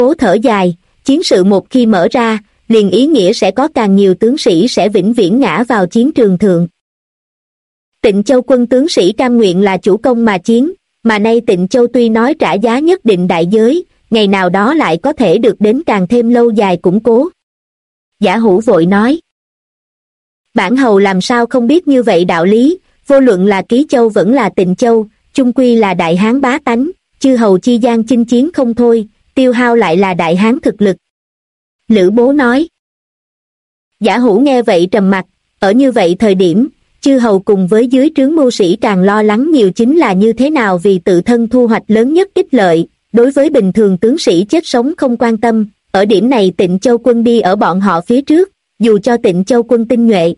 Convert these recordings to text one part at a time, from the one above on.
Bố thở dài, chiến sự một khi mở ra, liền ý nghĩa sẽ có càng nhiều tướng sĩ sẽ vĩnh viễn ngã vào chiến trường thượng. Tịnh Châu quân tướng sĩ cam nguyện là chủ công mà chiến, mà nay Tịnh Châu tuy nói trả giá nhất định đại giới, ngày nào đó lại có thể được đến càng thêm lâu dài củng cố. Giả Hủ vội nói. Bản hầu làm sao không biết như vậy đạo lý, vô luận là Ký Châu vẫn là Tịnh Châu, chung quy là đại hán bá tánh, chư hầu chi gian chinh chiến không thôi, tiêu hao lại là đại hán thực lực. Lữ Bố nói. Giả Hủ nghe vậy trầm mặc, ở như vậy thời điểm, chư hầu cùng với dưới trướng mưu sĩ càng lo lắng nhiều chính là như thế nào vì tự thân thu hoạch lớn nhất ích lợi, đối với bình thường tướng sĩ chết sống không quan tâm, ở điểm này Tịnh Châu quân đi ở bọn họ phía trước, dù cho Tịnh Châu quân tinh nhuệ.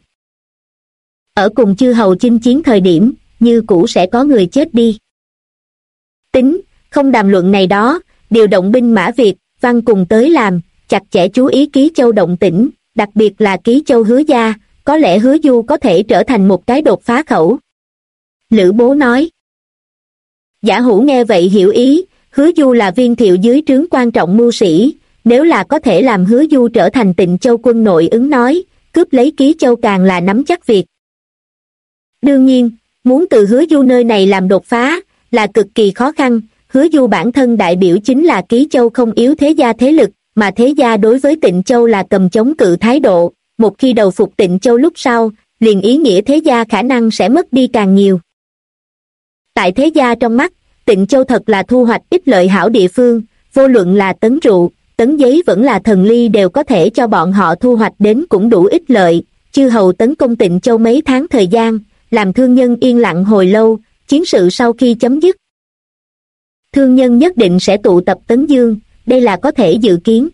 Ở cùng chư hầu chinh chiến thời điểm, như cũ sẽ có người chết đi. Tính, không đàm luận này đó, điều động binh mã Việt, Văn cùng tới làm, chặt chẽ chú ý Ký Châu động tĩnh, đặc biệt là Ký Châu Hứa gia, có lẽ Hứa Du có thể trở thành một cái đột phá khẩu. Lữ Bố nói. Giả Hủ nghe vậy hiểu ý, Hứa Du là viên thiệu dưới trướng quan trọng mưu sĩ, nếu là có thể làm Hứa Du trở thành Tịnh Châu quân nội ứng nói, cướp lấy Ký Châu càng là nắm chắc việc. Đương nhiên, muốn từ Hứa Du nơi này làm đột phá, là cực kỳ khó khăn, Hứa Du bản thân đại biểu chính là Ký Châu không yếu thế gia thế lực, mà thế gia đối với Tịnh Châu là cầm chống cự thái độ, một khi đầu phục Tịnh Châu lúc sau, liền ý nghĩa thế gia khả năng sẽ mất đi càng nhiều. Tại thế gia trong mắt, Tịnh Châu thật là thu hoạch ích lợi hảo địa phương, vô luận là tấn rượu, tấn giấy vẫn là thần ly đều có thể cho bọn họ thu hoạch đến cũng đủ ích lợi, chư hầu tấn công Tịnh Châu mấy tháng thời gian, làm thương nhân yên lặng hồi lâu, chiến sự sau khi chấm dứt. Thương nhân nhất định sẽ tụ tập Tấn Dương, đây là có thể dự kiến.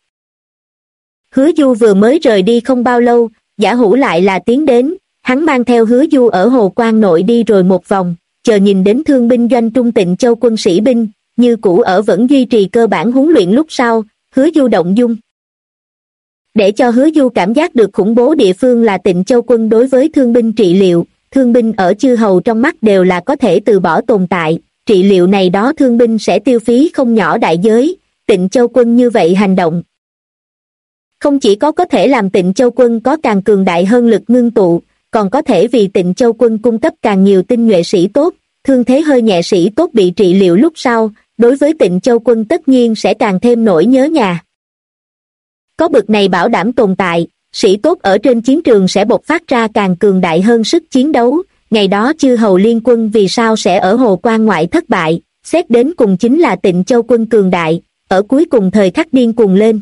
Hứa Du vừa mới rời đi không bao lâu, Giả Hủ lại là tiến đến, hắn mang theo Hứa Du ở Hồ Quan nội đi rồi một vòng, chờ nhìn đến thương binh doanh trung Tịnh Châu quân sĩ binh, như cũ ở vẫn duy trì cơ bản huấn luyện lúc sau, Hứa Du động dung. Để cho Hứa Du cảm giác được khủng bố địa phương là Tịnh Châu quân đối với thương binh trị liệu, thương binh ở chư hầu trong mắt đều là có thể từ bỏ tồn tại, trị liệu này đó thương binh sẽ tiêu phí không nhỏ đại giới, Tịnh Châu quân như vậy hành động. Không chỉ có thể làm Tịnh Châu quân có càng cường đại hơn lực ngưng tụ, còn có thể vì Tịnh Châu quân cung cấp càng nhiều tinh nhuệ sĩ tốt, thương thế hơi nhẹ sĩ tốt bị trị liệu lúc sau, đối với Tịnh Châu quân tất nhiên sẽ càng thêm nỗi nhớ nhà. Có bực này bảo đảm tồn tại, sĩ tốt ở trên chiến trường sẽ bộc phát ra càng cường đại hơn sức chiến đấu, ngày đó chư hầu liên quân vì sao sẽ ở Hồ Quan ngoại thất bại, xét đến cùng chính là Tịnh Châu quân cường đại, ở cuối cùng thời khắc điên cuồng lên.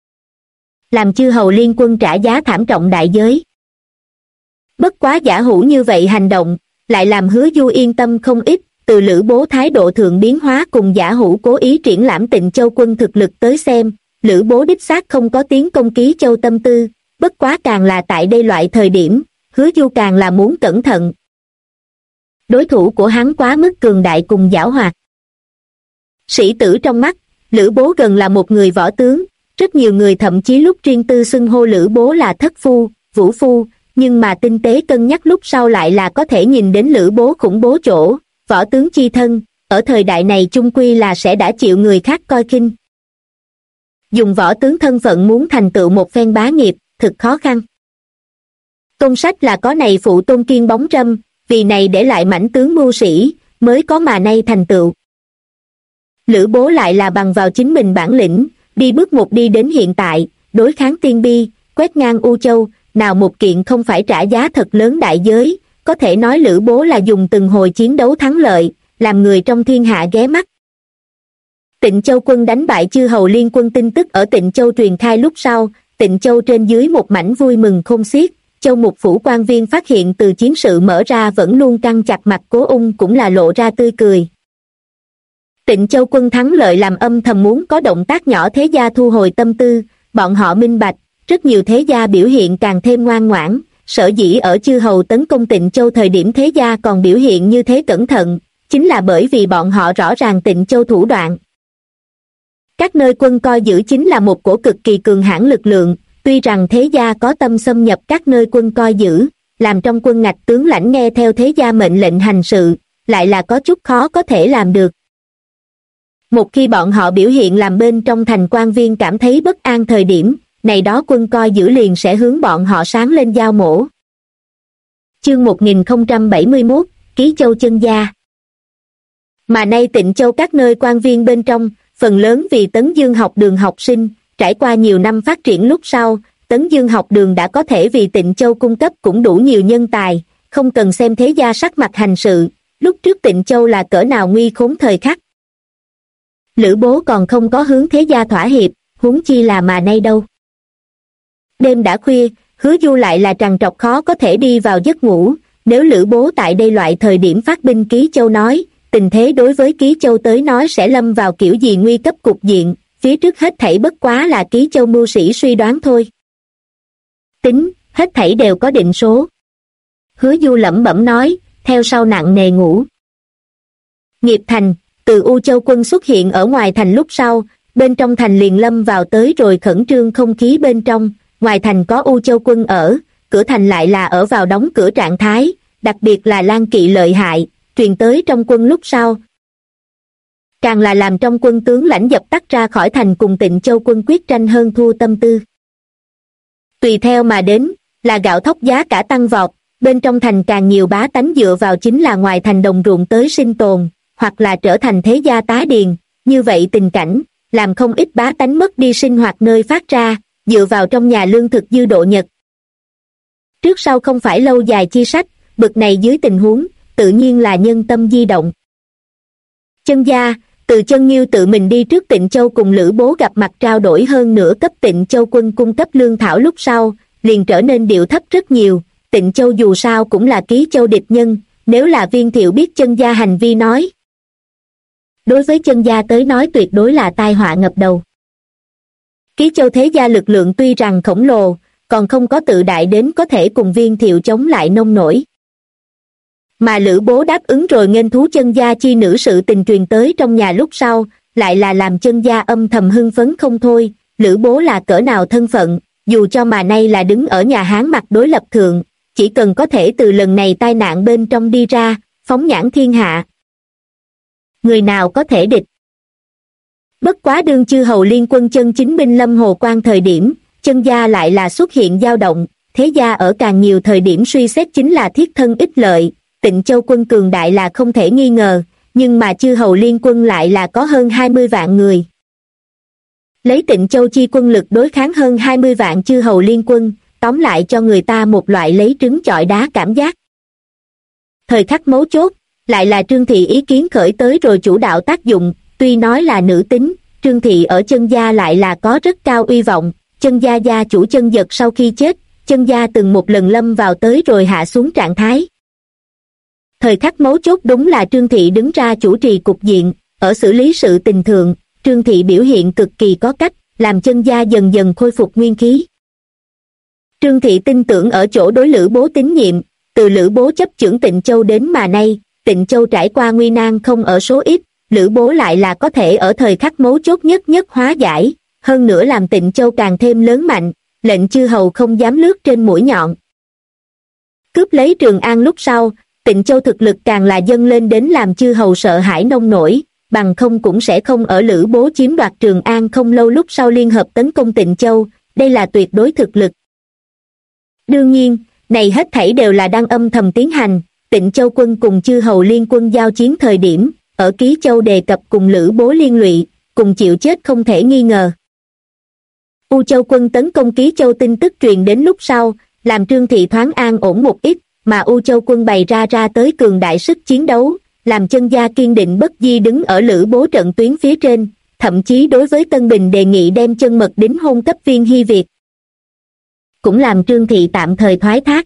Làm chư hầu liên quân trả giá thảm trọng đại giới. Bất quá Giả Hủ như vậy hành động, lại làm Hứa Du yên tâm không ít, từ Lữ Bố thái độ thượng biến hóa cùng Giả Hủ cố ý triển lãm Tịnh Châu quân thực lực tới xem, Lữ Bố đích xác không có tiến công Ký Châu tâm tư, bất quá càng là tại đây loại thời điểm, Hứa Du càng là muốn cẩn thận. Đối thủ của hắn quá mức cường đại cùng giảo hoạt. Sĩ tử trong mắt, Lữ Bố gần là một người võ tướng, rất nhiều người thậm chí lúc riêng tư xưng hô Lữ Bố là thất phu, vũ phu, nhưng mà tinh tế cân nhắc lúc sau lại là có thể nhìn đến Lữ Bố khủng bố chỗ, võ tướng chi thân, ở thời đại này chung quy là sẽ đã chịu người khác coi khinh. Dùng võ tướng thân phận muốn thành tựu một phen bá nghiệp, thực khó khăn. Công sách là có này phụ tôn kiên bóng râm, vì này để lại mãnh tướng mưu sĩ, mới có mà nay thành tựu. Lữ Bố lại là bằng vào chính mình bản lĩnh, đi bước một đi đến hiện tại, đối kháng Tiên Bi, quét ngang U Châu, nào một kiện không phải trả giá thật lớn đại giới, có thể nói Lữ Bố là dùng từng hồi chiến đấu thắng lợi, làm người trong thiên hạ ghé mắt. Tịnh Châu quân đánh bại chư hầu liên quân tin tức ở Tịnh Châu truyền khai lúc sau, Tịnh Châu trên dưới một mảnh vui mừng khôn xiết, Châu Mục phủ quan viên phát hiện từ chiến sự mở ra vẫn luôn căng chặt mặt Cố Ung cũng là lộ ra tươi cười. Tịnh Châu quân thắng lợi làm âm thầm muốn có động tác nhỏ thế gia thu hồi tâm tư, bọn họ minh bạch, rất nhiều thế gia biểu hiện càng thêm ngoan ngoãn, sở dĩ ở chư hầu tấn công Tịnh Châu thời điểm thế gia còn biểu hiện như thế cẩn thận, chính là bởi vì bọn họ rõ ràng Tịnh Châu thủ đoạn. Các nơi quân coi giữ chính là một cổ cực kỳ cường hãn lực lượng, tuy rằng thế gia có tâm xâm nhập các nơi quân coi giữ, làm trong quân ngạch tướng lãnh nghe theo thế gia mệnh lệnh hành sự, lại là có chút khó có thể làm được. Một khi bọn họ biểu hiện làm bên trong thành quan viên cảm thấy bất an thời điểm, này đó quân coi giữ liền sẽ hướng bọn họ sáng lên dao mổ. Chương 1071, Ký Châu chân gia. Mà nay Tịnh Châu các nơi quan viên bên trong, phần lớn vì Tấn Dương học đường học sinh, trải qua nhiều năm phát triển lúc sau, Tấn Dương học đường đã có thể vì Tịnh Châu cung cấp cũng đủ nhiều nhân tài, không cần xem thế gia sắc mặt hành sự, lúc trước Tịnh Châu là cỡ nào nguy khốn thời khắc. Lữ Bố còn không có hướng thế gia thỏa hiệp, huống chi là mà nay đâu. Đêm đã khuya, Hứa Du lại là trằn trọc khó có thể đi vào giấc ngủ, nếu Lữ Bố tại đây loại thời điểm phát binh Ký Châu nói, tình thế đối với Ký Châu tới nói sẽ lâm vào kiểu gì nguy cấp cục diện, phía trước hết thảy bất quá là Ký Châu mưu sĩ suy đoán thôi. Tính, hết thảy đều có định số. Hứa Du lẩm bẩm nói, theo sau nặng nề ngủ. Nghiệp thành, từ U Châu quân xuất hiện ở ngoài thành lúc sau, bên trong thành liền lâm vào tới rồi khẩn trương không khí bên trong, ngoài thành có U Châu quân ở, cửa thành lại là ở vào đóng cửa trạng thái, đặc biệt là Lan Kỵ lợi hại, truyền tới trong quân lúc sau. Càng là làm trong quân tướng lãnh dập tắt ra khỏi thành cùng Tịnh Châu quân quyết tranh hơn thua tâm tư. Tùy theo mà đến, là gạo thóc giá cả tăng vọt, bên trong thành càng nhiều bá tánh dựa vào chính là ngoài thành đồng ruộng tới sinh tồn, hoặc là trở thành thế gia tá điền, như vậy tình cảnh, làm không ít bá tánh mất đi sinh hoạt nơi phát ra, dựa vào trong nhà lương thực dư độ nhật. Trước sau không phải lâu dài chi sách, bực này dưới tình huống, tự nhiên là nhân tâm di động. Chân gia, từ Chân Nghiêu tự mình đi trước Tịnh Châu cùng Lữ Bố gặp mặt trao đổi hơn nửa cấp Tịnh Châu quân cung cấp lương thảo lúc sau, liền trở nên điệu thấp rất nhiều. Tịnh Châu dù sao cũng là Ký Châu địch nhân, nếu là Viên Thiệu biết Chân gia hành vi nói, đối với Chân gia tới nói tuyệt đối là tai họa ngập đầu. Ký Châu thế gia lực lượng tuy rằng khổng lồ, còn không có tự đại đến có thể cùng Viên Thiệu chống lại nông nổi. Mà Lữ Bố đáp ứng rồi nghênh thú Chân gia chi nữ sự tình truyền tới trong nhà lúc sau, lại là làm Chân gia âm thầm hưng phấn không thôi. Lữ Bố là cỡ nào thân phận, dù cho mà nay là đứng ở nhà Hán mặt đối lập thượng, chỉ cần có thể từ lần này tai nạn bên trong đi ra, phóng nhãn thiên hạ, người nào có thể địch. Bất quá đương chư hầu liên quân chân chính binh lâm Hồ Quan thời điểm, Chân gia lại là xuất hiện dao động, thế gia ở càng nhiều thời điểm suy xét chính là thiết thân ích lợi. Tịnh Châu quân cường đại là không thể nghi ngờ, nhưng mà chư hầu liên quân lại là có hơn 20 vạn người. Lấy Tịnh Châu chi quân lực đối kháng hơn 20 vạn chư hầu liên quân, tóm lại cho người ta một loại lấy trứng chọi đá cảm giác. Thời khắc mấu chốt, lại là Trương Thị ý kiến khởi tới rồi chủ đạo tác dụng, tuy nói là nữ tính, Trương Thị ở Chân gia lại là có rất cao uy vọng. Chân gia gia chủ Chân Dật sau khi chết, Chân gia từng một lần lâm vào tới rồi hạ xuống trạng thái. Thời khắc mấu chốt đúng là Trương Thị đứng ra chủ trì cục diện, ở xử lý sự tình thượng, Trương Thị biểu hiện cực kỳ có cách, làm Chân gia dần dần khôi phục nguyên khí. Trương Thị tin tưởng ở chỗ đối Lữ Bố tín nhiệm, từ Lữ Bố chấp chưởng Tịnh Châu đến mà nay, Tịnh Châu trải qua nguy nan không ở số ít, Lữ Bố lại là có thể ở thời khắc mấu chốt nhất hóa giải, hơn nữa làm Tịnh Châu càng thêm lớn mạnh, lệnh chư hầu không dám lướt trên mũi nhọn. Cướp lấy Trường An lúc sau, Tịnh Châu thực lực càng là dâng lên đến làm chư hầu sợ hãi nông nổi, bằng không cũng sẽ không ở Lữ Bố chiếm đoạt Trường An không lâu lúc sau liên hợp tấn công Tịnh Châu, đây là tuyệt đối thực lực. Đương nhiên, này hết thảy đều là đang âm thầm tiến hành, Tịnh Châu quân cùng chư hầu liên quân giao chiến thời điểm, ở Ký Châu đề cập cùng Lữ Bố liên lụy, cùng chịu chết không thể nghi ngờ. U Châu quân tấn công Ký Châu tin tức truyền đến lúc sau, làm Trương Thị thoáng an ổn một ít, mà U Châu quân bày ra tới cường đại sức chiến đấu, làm Chân gia kiên định bất di đứng ở Lữ Bố trận tuyến phía trên, thậm chí đối với Tân Bình đề nghị đem Chân Mật đính hôn cấp Viên Hy Việt. Cũng làm Trương Thị tạm thời thoái thác.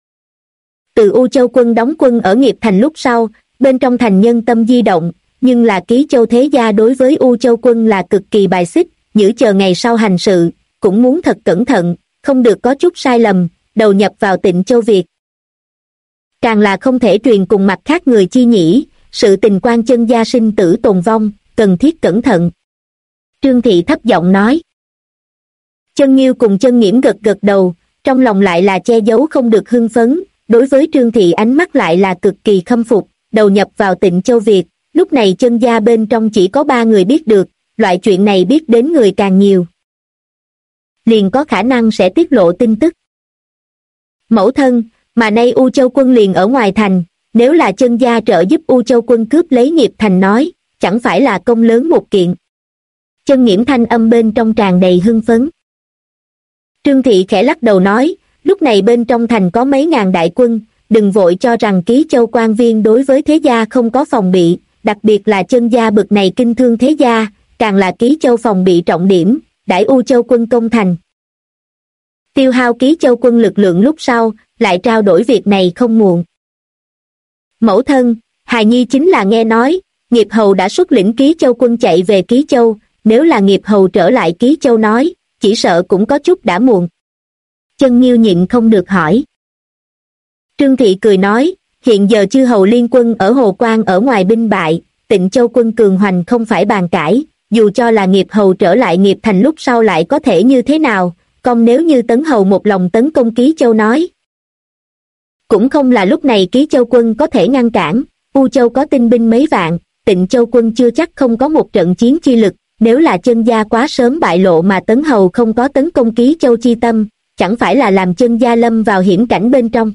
Từ U Châu quân đóng quân ở Nghiệp Thành lúc sau, bên trong thành nhân tâm di động, nhưng là Ký Châu thế gia đối với U Châu quân là cực kỳ bài xích, giữ chờ ngày sau hành sự, cũng muốn thật cẩn thận, không được có chút sai lầm, đầu nhập vào Tịnh Châu Việt. Càng là không thể truyền cùng mặt khác người chi nhĩ, sự tình quan Chân gia sinh tử tồn vong, cần thiết cẩn thận. Trương Thị thấp giọng nói. Chân Nghiêu cùng Chân Nghiễm gật gật đầu, trong lòng lại là che giấu không được hưng phấn, đối với Trương Thị ánh mắt lại là cực kỳ khâm phục, đầu nhập vào Tịnh Châu Việt, lúc này chân gia bên trong chỉ có 3 người biết được, loại chuyện này biết đến người càng nhiều, liền có khả năng sẽ tiết lộ tin tức. Mẫu thân, mà nay U Châu Quân liền ở ngoài thành, nếu là chân gia trợ giúp U Châu Quân cướp lấy nghiệp thành nói, chẳng phải là công lớn một kiện. Chân Nghiễm thanh âm bên trong tràn đầy hưng phấn. Trương Thị khẽ lắc đầu nói, lúc này bên trong thành có mấy ngàn đại quân, đừng vội cho rằng Ký Châu quan viên đối với thế gia không có phòng bị, đặc biệt là chân gia bực này kinh thương thế gia, càng là Ký Châu phòng bị trọng điểm, đãi U Châu Quân công thành. Tiêu hao Ký Châu quân lực lượng lúc sau, lại trao đổi việc này không muộn. Mẫu thân, hài nhi chính là nghe nói, Nghiệp Hầu đã xuất lĩnh Ký Châu quân chạy về Ký Châu, nếu là Nghiệp Hầu trở lại Ký Châu nói, chỉ sợ cũng có chút đã muộn. Chân Nghiêu nhịn không được hỏi. Trương Thị cười nói, hiện giờ chư hầu liên quân ở Hồ Quan ở ngoài binh bại, Tịnh Châu quân cường hoành không phải bàn cãi, dù cho là Nghiệp Hầu trở lại Nghiệp Thành lúc sau lại có thể như thế nào, còn nếu như Tấn Hầu một lòng tấn công Ký Châu nói. Cũng không là lúc này Ký Châu quân có thể ngăn cản, U Châu có tinh binh mấy vạn, Tịnh Châu quân chưa chắc không có một trận chiến chi lực, nếu là chân gia quá sớm bại lộ mà Tấn Hầu không có tấn công Ký Châu chi tâm, chẳng phải là làm chân gia lâm vào hiểm cảnh bên trong.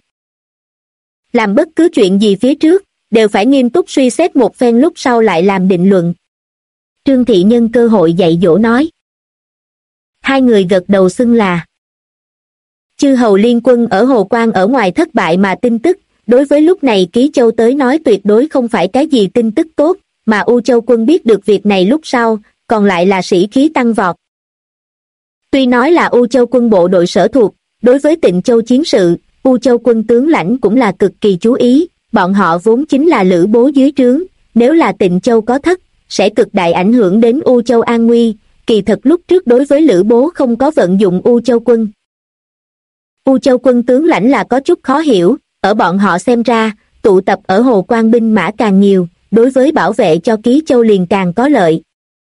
Làm bất cứ chuyện gì phía trước, đều phải nghiêm túc suy xét một phen lúc sau lại làm định luận. Trương Thị nhân cơ hội dạy dỗ nói. Hai người gật đầu xưng là. Chư hầu liên quân ở Hồ Quan ở ngoài thất bại mà tin tức, đối với lúc này Ký Châu tới nói tuyệt đối không phải cái gì tin tức tốt, mà U Châu quân biết được việc này lúc sau, còn lại là sĩ khí tăng vọt. Tuy nói là U Châu quân bộ đội sở thuộc, đối với Tịnh Châu chiến sự, U Châu quân tướng lãnh cũng là cực kỳ chú ý, bọn họ vốn chính là Lữ Bố dưới trướng, nếu là Tịnh Châu có thất, sẽ cực đại ảnh hưởng đến U Châu an nguy, kỳ thực lúc trước đối với Lữ Bố không có vận dụng U Châu quân. U Châu quân tướng lãnh là có chút khó hiểu, ở bọn họ xem ra, tụ tập ở Hồ Quan binh mã càng nhiều, đối với bảo vệ cho Ký Châu liền càng có lợi.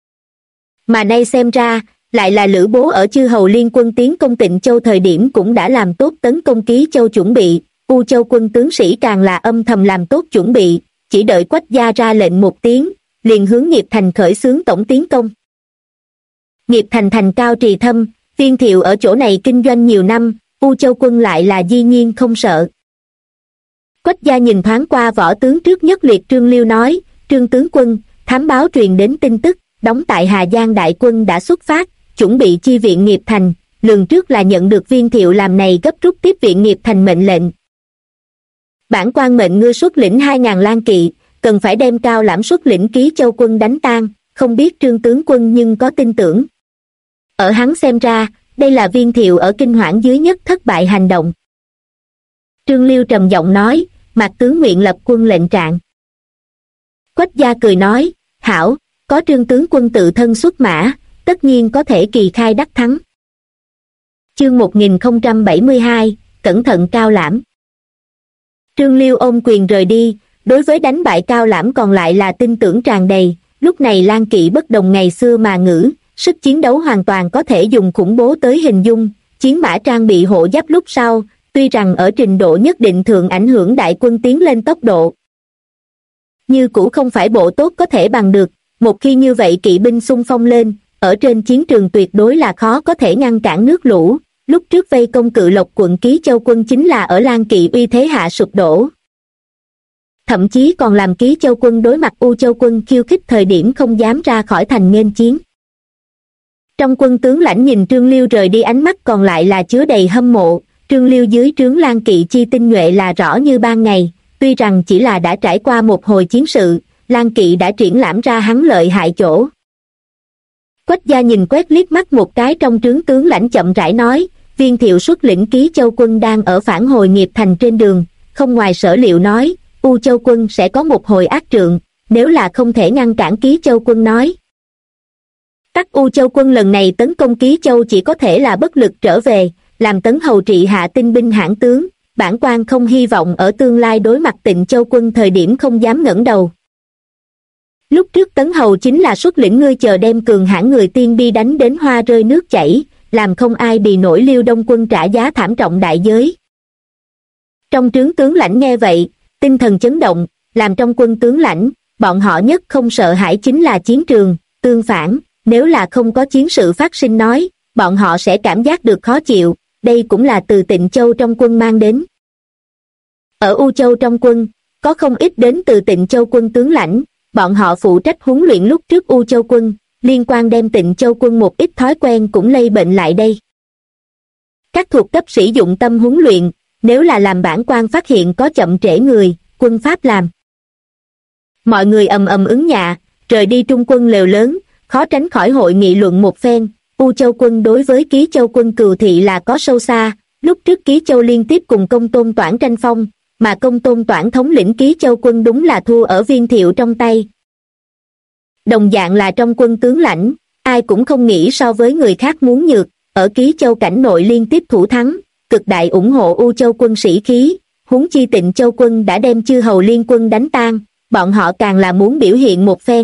Mà nay xem ra, lại là Lữ Bố ở chư hầu liên quân tiến công Tịnh Châu thời điểm cũng đã làm tốt tấn công Ký Châu chuẩn bị, U Châu quân tướng sĩ càng là âm thầm làm tốt chuẩn bị, chỉ đợi Quách gia ra lệnh một tiếng, liền hướng Nghiệp Thành khởi xướng tổng tiến công. Nghiệp Thành thành cao trì thâm, Viên Thiệu ở chỗ này kinh doanh nhiều năm, U Châu quân lại là di nhiên không sợ. Quách gia nhìn thoáng qua võ tướng trước nhất liệt Trương Liêu nói, Trương tướng quân, thám báo truyền đến tin tức, đóng tại Hà Giang đại quân đã xuất phát, chuẩn bị chi viện Nghiệp Thành, lường trước là nhận được Viên Thiệu làm này gấp rút tiếp viện Nghiệp Thành mệnh lệnh. Bản quan mệnh ngươi xuất lĩnh 2.000 lang kỵ, cần phải đem Cao Lãm xuất lĩnh Ký Châu quân đánh tan, không biết Trương tướng quân nhưng có tin tưởng. Ở hắn xem ra, đây là Viên Thiệu ở kinh hoảng dưới nhất thất bại hành động. Trương Liêu trầm giọng nói, Mạc tướng nguyện lập quân lệnh trạng. Quách gia cười nói, hảo, có Trương tướng quân tự thân xuất mã, tất nhiên có thể kỳ khai đắc thắng. Chương 1072, cẩn thận Cao Lãm. Trương Liêu ôm quyền rời đi, đối với đánh bại Cao Lãm còn lại là tin tưởng tràn đầy, lúc này lang kỵ bất đồng ngày xưa mà ngữ, sức chiến đấu hoàn toàn có thể dùng khủng bố tới hình dung, chiến mã trang bị hộ giáp lúc sau, tuy rằng ở trình độ nhất định thường ảnh hưởng đại quân tiến lên tốc độ. Như cũ không phải bộ tốt có thể bằng được, một khi như vậy kỵ binh xung phong lên, ở trên chiến trường tuyệt đối là khó có thể ngăn cản nước lũ, lúc trước vây công Cự Lộc quận Ký Châu quân chính là ở lang kỵ uy thế hạ sụp đổ. Thậm chí còn làm Ký Châu quân đối mặt U Châu quân khiêu khích thời điểm không dám ra khỏi thành nghênh chiến. Trong quân tướng lãnh nhìn Trương Liêu rời đi ánh mắt còn lại là chứa đầy hâm mộ, Trương Liêu dưới trướng lang kỵ chi tinh nhuệ là rõ như ban ngày, tuy rằng chỉ là đã trải qua một hồi chiến sự, lang kỵ đã triển lãm ra hắn lợi hại chỗ. Quách gia nhìn quét liếc mắt một cái trong trướng tướng lãnh chậm rãi nói, Viên Thiệu xuất lĩnh Ký Châu quân đang ở phản hồi Nghiệp Thành trên đường, không ngoài sở liệu nói, U Châu quân sẽ có một hồi ác trượng, nếu là không thể ngăn cản Ký Châu quân nói. Tắc U Châu quân lần này tấn công Ký Châu chỉ có thể là bất lực trở về, làm Tấn Hầu trị hạ tinh binh hãn tướng, bản quan không hy vọng ở tương lai đối mặt Tịnh Châu quân thời điểm không dám ngẩng đầu. Lúc trước Tấn Hầu chính là xuất lĩnh ngươi chờ đem cường hãn người tiên bi đánh đến hoa rơi nước chảy, làm không ai bị nổi Liêu Đông quân trả giá thảm trọng đại giới. Trong trướng tướng lãnh nghe vậy, tinh thần chấn động, làm trong quân tướng lãnh, bọn họ nhất không sợ hãi chính là chiến trường, tương phản, nếu là không có chiến sự phát sinh nói, bọn họ sẽ cảm giác được khó chịu, đây cũng là từ Tịnh Châu trong quân mang đến. Ở U Châu trong quân, có không ít đến từ Tịnh Châu quân tướng lãnh, bọn họ phụ trách huấn luyện lúc trước U Châu quân, liên quan đem Tịnh Châu quân một ít thói quen cũng lây bệnh lại đây. Các thuộc cấp sĩ dụng tâm huấn luyện, nếu là làm bản quan phát hiện có chậm trễ người, quân pháp làm. Mọi người ầm ầm ứng nhạ, rời đi trung quân lều lớn, khó tránh khỏi hội nghị luận một phen. U Châu quân đối với Ký Châu quân Cừu Thị là có sâu xa, lúc trước Ký Châu liên tiếp cùng Công Tôn Toản tranh phong, mà Công Tôn Toản thống lĩnh Ký Châu quân đúng là thua ở Viên Thiệu trong tay. Đồng dạng là trong quân tướng lãnh, ai cũng không nghĩ so với người khác muốn nhược, ở Ký Châu cảnh nội liên tiếp thủ thắng, cực đại ủng hộ U Châu quân sĩ khí, huống chi Tịnh Châu quân đã đem chư hầu liên quân đánh tan, bọn họ càng là muốn biểu hiện một phen.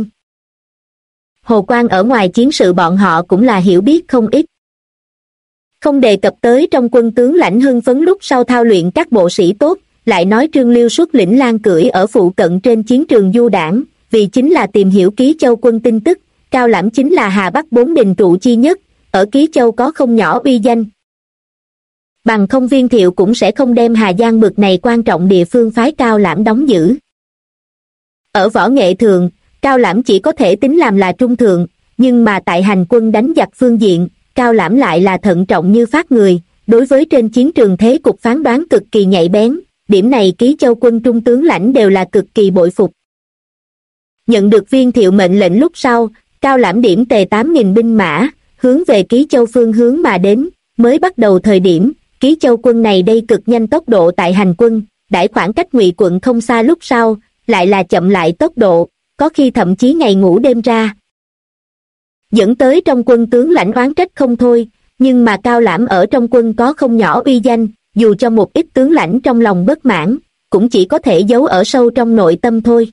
Hồ Quang ở ngoài chiến sự bọn họ cũng là hiểu biết không ít. Không đề cập tới trong quân tướng lãnh hưng phấn lúc sau thao luyện các bộ sĩ tốt, lại nói Trương Liêu xuất lĩnh Lan cưỡi ở phụ cận trên chiến trường du đảng, vì chính là tìm hiểu Ký Châu quân tin tức, Cao Lãm chính là Hà Bắc bốn đình trụ chi nhất, ở Ký Châu có không nhỏ uy danh. Bằng không Viên Thiệu cũng sẽ không đem Hà Giang bực này quan trọng địa phương phái Cao Lãm đóng giữ. Ở võ nghệ thường, Cao Lãm chỉ có thể tính làm là trung thượng, nhưng mà tại hành quân đánh giặc phương diện, Cao Lãm lại là thận trọng như phát người, đối với trên chiến trường thế cục phán đoán cực kỳ nhạy bén, điểm này Ký Châu quân trung tướng lãnh đều là cực kỳ bội phục. Nhận được Viên Thiệu mệnh lệnh lúc sau, Cao Lãm điểm tề 8.000 binh mã, hướng về Ký Châu phương hướng mà đến, mới bắt đầu thời điểm, Ký Châu quân này đây cực nhanh tốc độ tại hành quân, đãi khoảng cách Ngụy quận không xa lúc sau, lại là chậm lại tốc độ, có khi thậm chí ngày ngủ đêm ra. Dẫn tới trong quân tướng lãnh oán trách không thôi, nhưng mà Cao Lãm ở trong quân có không nhỏ uy danh, dù cho một ít tướng lãnh trong lòng bất mãn, cũng chỉ có thể giấu ở sâu trong nội tâm thôi.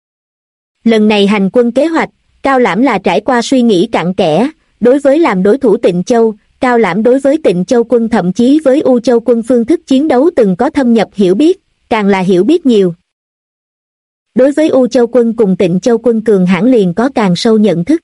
Lần này hành quân kế hoạch, Cao Lãm là trải qua suy nghĩ cặn kẽ, đối với làm đối thủ Tịnh Châu, Cao Lãm đối với Tịnh Châu quân thậm chí với U Châu quân phương thức chiến đấu từng có thâm nhập hiểu biết, càng là hiểu biết nhiều. Đối với U Châu quân cùng Tịnh Châu quân cường hãn liền có càng sâu nhận thức.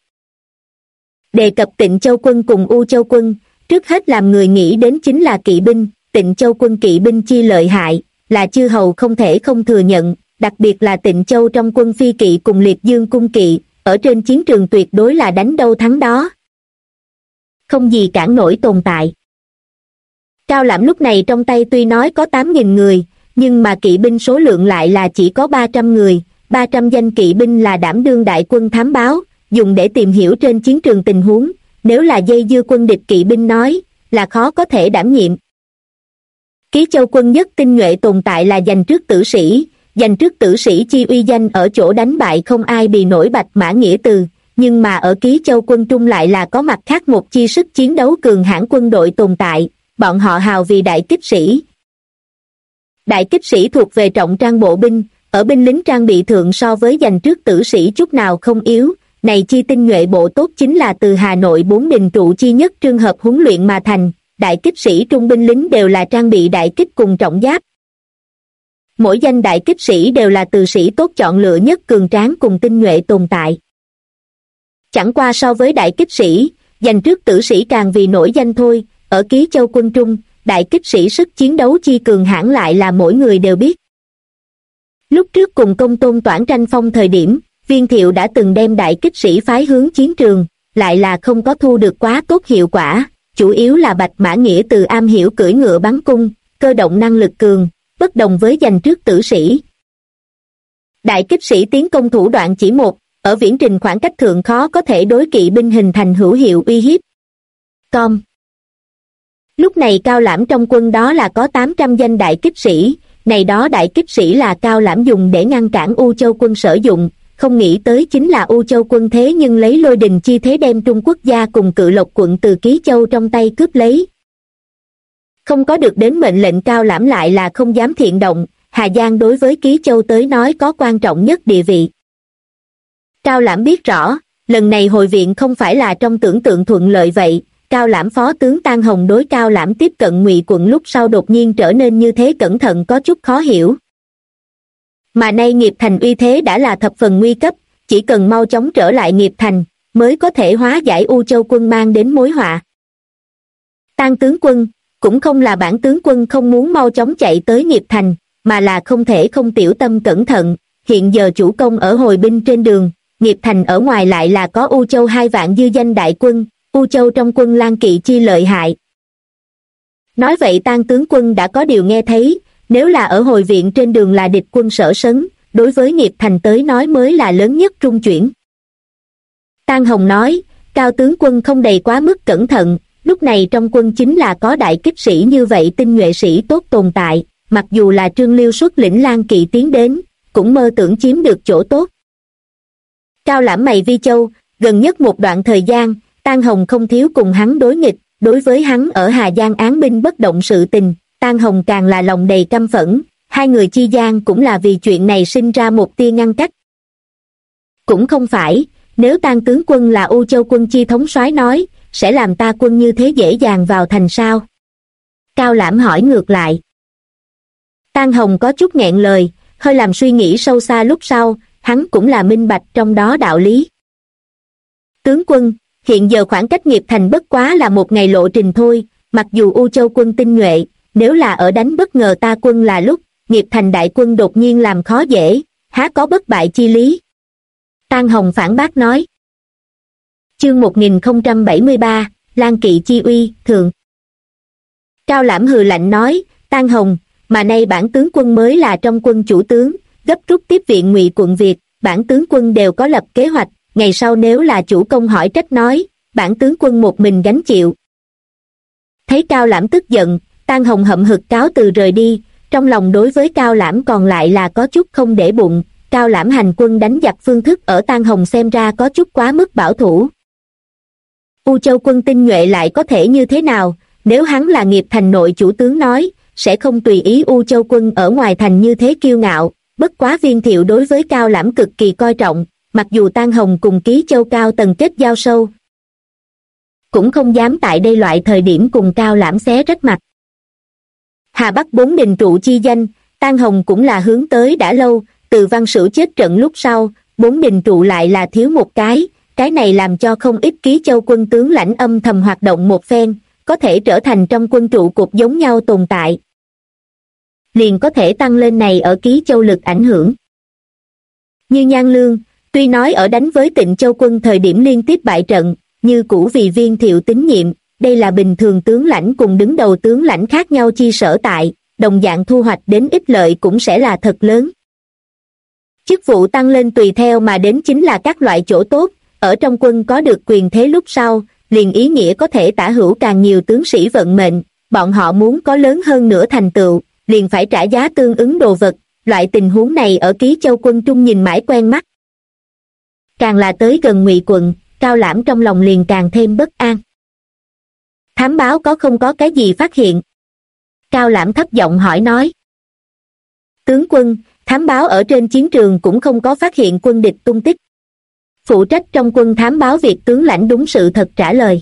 Đề cập Tịnh Châu quân cùng U Châu quân, trước hết làm người nghĩ đến chính là kỵ binh, Tịnh Châu quân kỵ binh chi lợi hại, là chư hầu không thể không thừa nhận, đặc biệt là Tịnh Châu trong quân phi kỵ cùng Liệt Dương cung kỵ, ở trên chiến trường tuyệt đối là đánh đâu thắng đó. Không gì cản nổi tồn tại. Cao Lãm lúc này trong tay tuy nói có 8.000 người, nhưng mà kỵ binh số lượng lại là chỉ có 300 người, 300 danh kỵ binh là đảm đương đại quân thám báo, dùng để tìm hiểu trên chiến trường tình huống, nếu là dây dưa quân địch kỵ binh nói, là khó có thể đảm nhiệm. Ký Châu quân nhất tinh nhuệ tồn tại là dành trước tử sĩ, dành trước tử sĩ chi uy danh ở chỗ đánh bại không ai bì nổi Bạch Mã Nghĩa Từ, nhưng mà ở Ký Châu quân trung lại là có mặt khác một chi sức chiến đấu cường hãn quân đội tồn tại, bọn họ hào vì đại kích sĩ. Đại kích sĩ thuộc về trọng trang bộ binh, ở binh lính trang bị thượng so với dành trước tử sĩ chút nào không yếu, này chi tinh nhuệ bộ tốt chính là từ Hà Nội bốn đình trụ chi nhất trường hợp huấn luyện mà thành, đại kích sĩ trung binh lính đều là trang bị đại kích cùng trọng giáp. Mỗi danh đại kích sĩ đều là từ sĩ tốt chọn lựa nhất cường tráng cùng tinh nhuệ tồn tại. Chẳng qua so với đại kích sĩ, dành trước tử sĩ càng vì nổi danh thôi, ở Ký Châu quân trung, đại kích sĩ sức chiến đấu chi cường hãn lại là mỗi người đều biết. Lúc trước cùng Công Tôn Toản tranh phong thời điểm, Viên Thiệu đã từng đem đại kích sĩ phái hướng chiến trường, lại là không có thu được quá tốt hiệu quả, chủ yếu là Bạch Mã Nghĩa Từ am hiểu cưỡi ngựa bắn cung, cơ động năng lực cường, bất đồng với dành trước tử sĩ. Đại kích sĩ tiến công thủ đoạn chỉ một, ở viễn trình khoảng cách thượng khó có thể đối kỵ binh hình thành hữu hiệu uy hiếp. Lúc này Cao Lãm trong quân đó là có 800 danh đại kích sĩ, này đó đại kích sĩ là Cao Lãm dùng để ngăn cản U Châu quân sử dụng, không nghĩ tới chính là U Châu quân thế nhưng lấy lôi đình chi thế đem Trung Quốc gia cùng Cự Lộc quận từ Ký Châu trong tay cướp lấy. Không có được đến mệnh lệnh Cao Lãm lại là không dám thiện động, Hà Giang đối với Ký Châu tới nói có quan trọng nhất địa vị. Cao Lãm biết rõ, lần này hồi viện không phải là trong tưởng tượng thuận lợi vậy, Cao Lãm phó tướng Tan Hồng đối Cao Lãm tiếp cận Ngụy quận lúc sau đột nhiên trở nên như thế cẩn thận có chút khó hiểu. Mà nay nghiệp thành uy thế đã là thập phần nguy cấp, chỉ cần mau chóng trở lại nghiệp thành, mới có thể hóa giải U Châu quân mang đến mối họa. Tang tướng quân, cũng không là bản tướng quân không muốn mau chóng chạy tới nghiệp thành, mà là không thể không tiểu tâm cẩn thận, hiện giờ chủ công ở hồi binh trên đường, nghiệp thành ở ngoài lại là có U Châu 2 vạn dư danh đại quân, U Châu trong quân Lan Kỵ chi lợi hại. Nói vậy Tang tướng quân đã có điều nghe thấy, nếu là ở hồi viện trên đường là địch quân sở sấn, đối với nghiệp thành tới nói mới là lớn nhất trung chuyển. Tang Hồng nói, Cao tướng quân không đầy quá mức cẩn thận, lúc này trong quân chính là có đại kích sĩ như vậy tinh nhuệ sĩ tốt tồn tại, mặc dù là Trương Liêu xuất lĩnh Lan Kỵ tiến đến, cũng mơ tưởng chiếm được chỗ tốt. Cao Lãm mày vi châu, gần nhất một đoạn thời gian, Tang Hồng không thiếu cùng hắn đối nghịch, đối với hắn ở Hà Giang án binh bất động sự tình, Tang Hồng càng là lòng đầy căm phẫn, hai người chi gian cũng là vì chuyện này sinh ra một tia ngăn cách. Cũng không phải, nếu Tang tướng quân là U Châu quân chi thống soái nói, sẽ làm ta quân như thế dễ dàng vào thành sao? Cao Lãm hỏi ngược lại. Tang Hồng có chút nghẹn lời, hơi làm suy nghĩ sâu xa lúc sau, hắn cũng là minh bạch trong đó đạo lý. Tướng quân, hiện giờ khoảng cách nghiệp thành bất quá là một ngày lộ trình thôi, mặc dù U Châu quân tinh nhuệ, nếu là ở đánh bất ngờ ta quân là lúc, nghiệp thành đại quân đột nhiên làm khó dễ, há có bất bại chi lý. Tang Hồng phản bác nói. Chương 1073, Lan Kỵ chi uy, thượng. Cao Lãm hừ lạnh nói, Tang Hồng, mà nay bản tướng quân mới là trong quân chủ tướng, gấp rút tiếp viện Ngụy quận Việt, bản tướng quân đều có lập kế hoạch, ngày sau nếu là chủ công hỏi trách nói, bản tướng quân một mình gánh chịu. Thấy Cao Lãm tức giận, Tang Hồng hậm hực cáo từ rời đi, trong lòng đối với Cao Lãm còn lại là có chút không để bụng, Cao Lãm hành quân đánh giặc phương thức ở Tang Hồng xem ra có chút quá mức bảo thủ. U Châu quân tinh nhuệ lại có thể như thế nào, nếu hắn là nghiệp thành nội chủ tướng nói, sẽ không tùy ý U Châu quân ở ngoài thành như thế kiêu ngạo, bất quá Viên Thiệu đối với Cao Lãm cực kỳ coi trọng, mặc dù Tang Hồng cùng Ký Châu Cao Tần kết giao sâu, cũng không dám tại đây loại thời điểm cùng Cao Lãm xé rách mặt. Hà Bắc 4 đình trụ chi danh, Tang Hồng cũng là hướng tới đã lâu, từ Văn Sửu chết trận lúc sau, 4 đình trụ lại là thiếu một cái này làm cho không ít Ký Châu quân tướng lãnh âm thầm hoạt động một phen, có thể trở thành trong quân trụ cột giống nhau tồn tại. Liền có thể tăng lên này ở Ký Châu lực ảnh hưởng. Như Nhan Lương, tuy nói ở đánh với Tịnh Châu quân thời điểm liên tiếp bại trận, như cũ vì Viên Thiệu tín nhiệm, đây là bình thường tướng lãnh cùng đứng đầu tướng lãnh khác nhau chi sở tại, đồng dạng thu hoạch đến ích lợi cũng sẽ là thật lớn. Chức vụ tăng lên tùy theo mà đến chính là các loại chỗ tốt, ở trong quân có được quyền thế lúc sau, liền ý nghĩa có thể tả hữu càng nhiều tướng sĩ vận mệnh, bọn họ muốn có lớn hơn nữa thành tựu, liền phải trả giá tương ứng đồ vật, loại tình huống này ở Ký Châu quân trung nhìn mãi quen mắt. Càng là tới gần Ngụy quận, Cao Lãm trong lòng liền càng thêm bất an. Thám báo có không có cái gì phát hiện? Cao Lãm thấp giọng hỏi nói. Tướng quân, thám báo ở trên chiến trường cũng không có phát hiện quân địch tung tích. Phụ trách trong quân thám báo việc tướng lãnh đúng sự thật trả lời.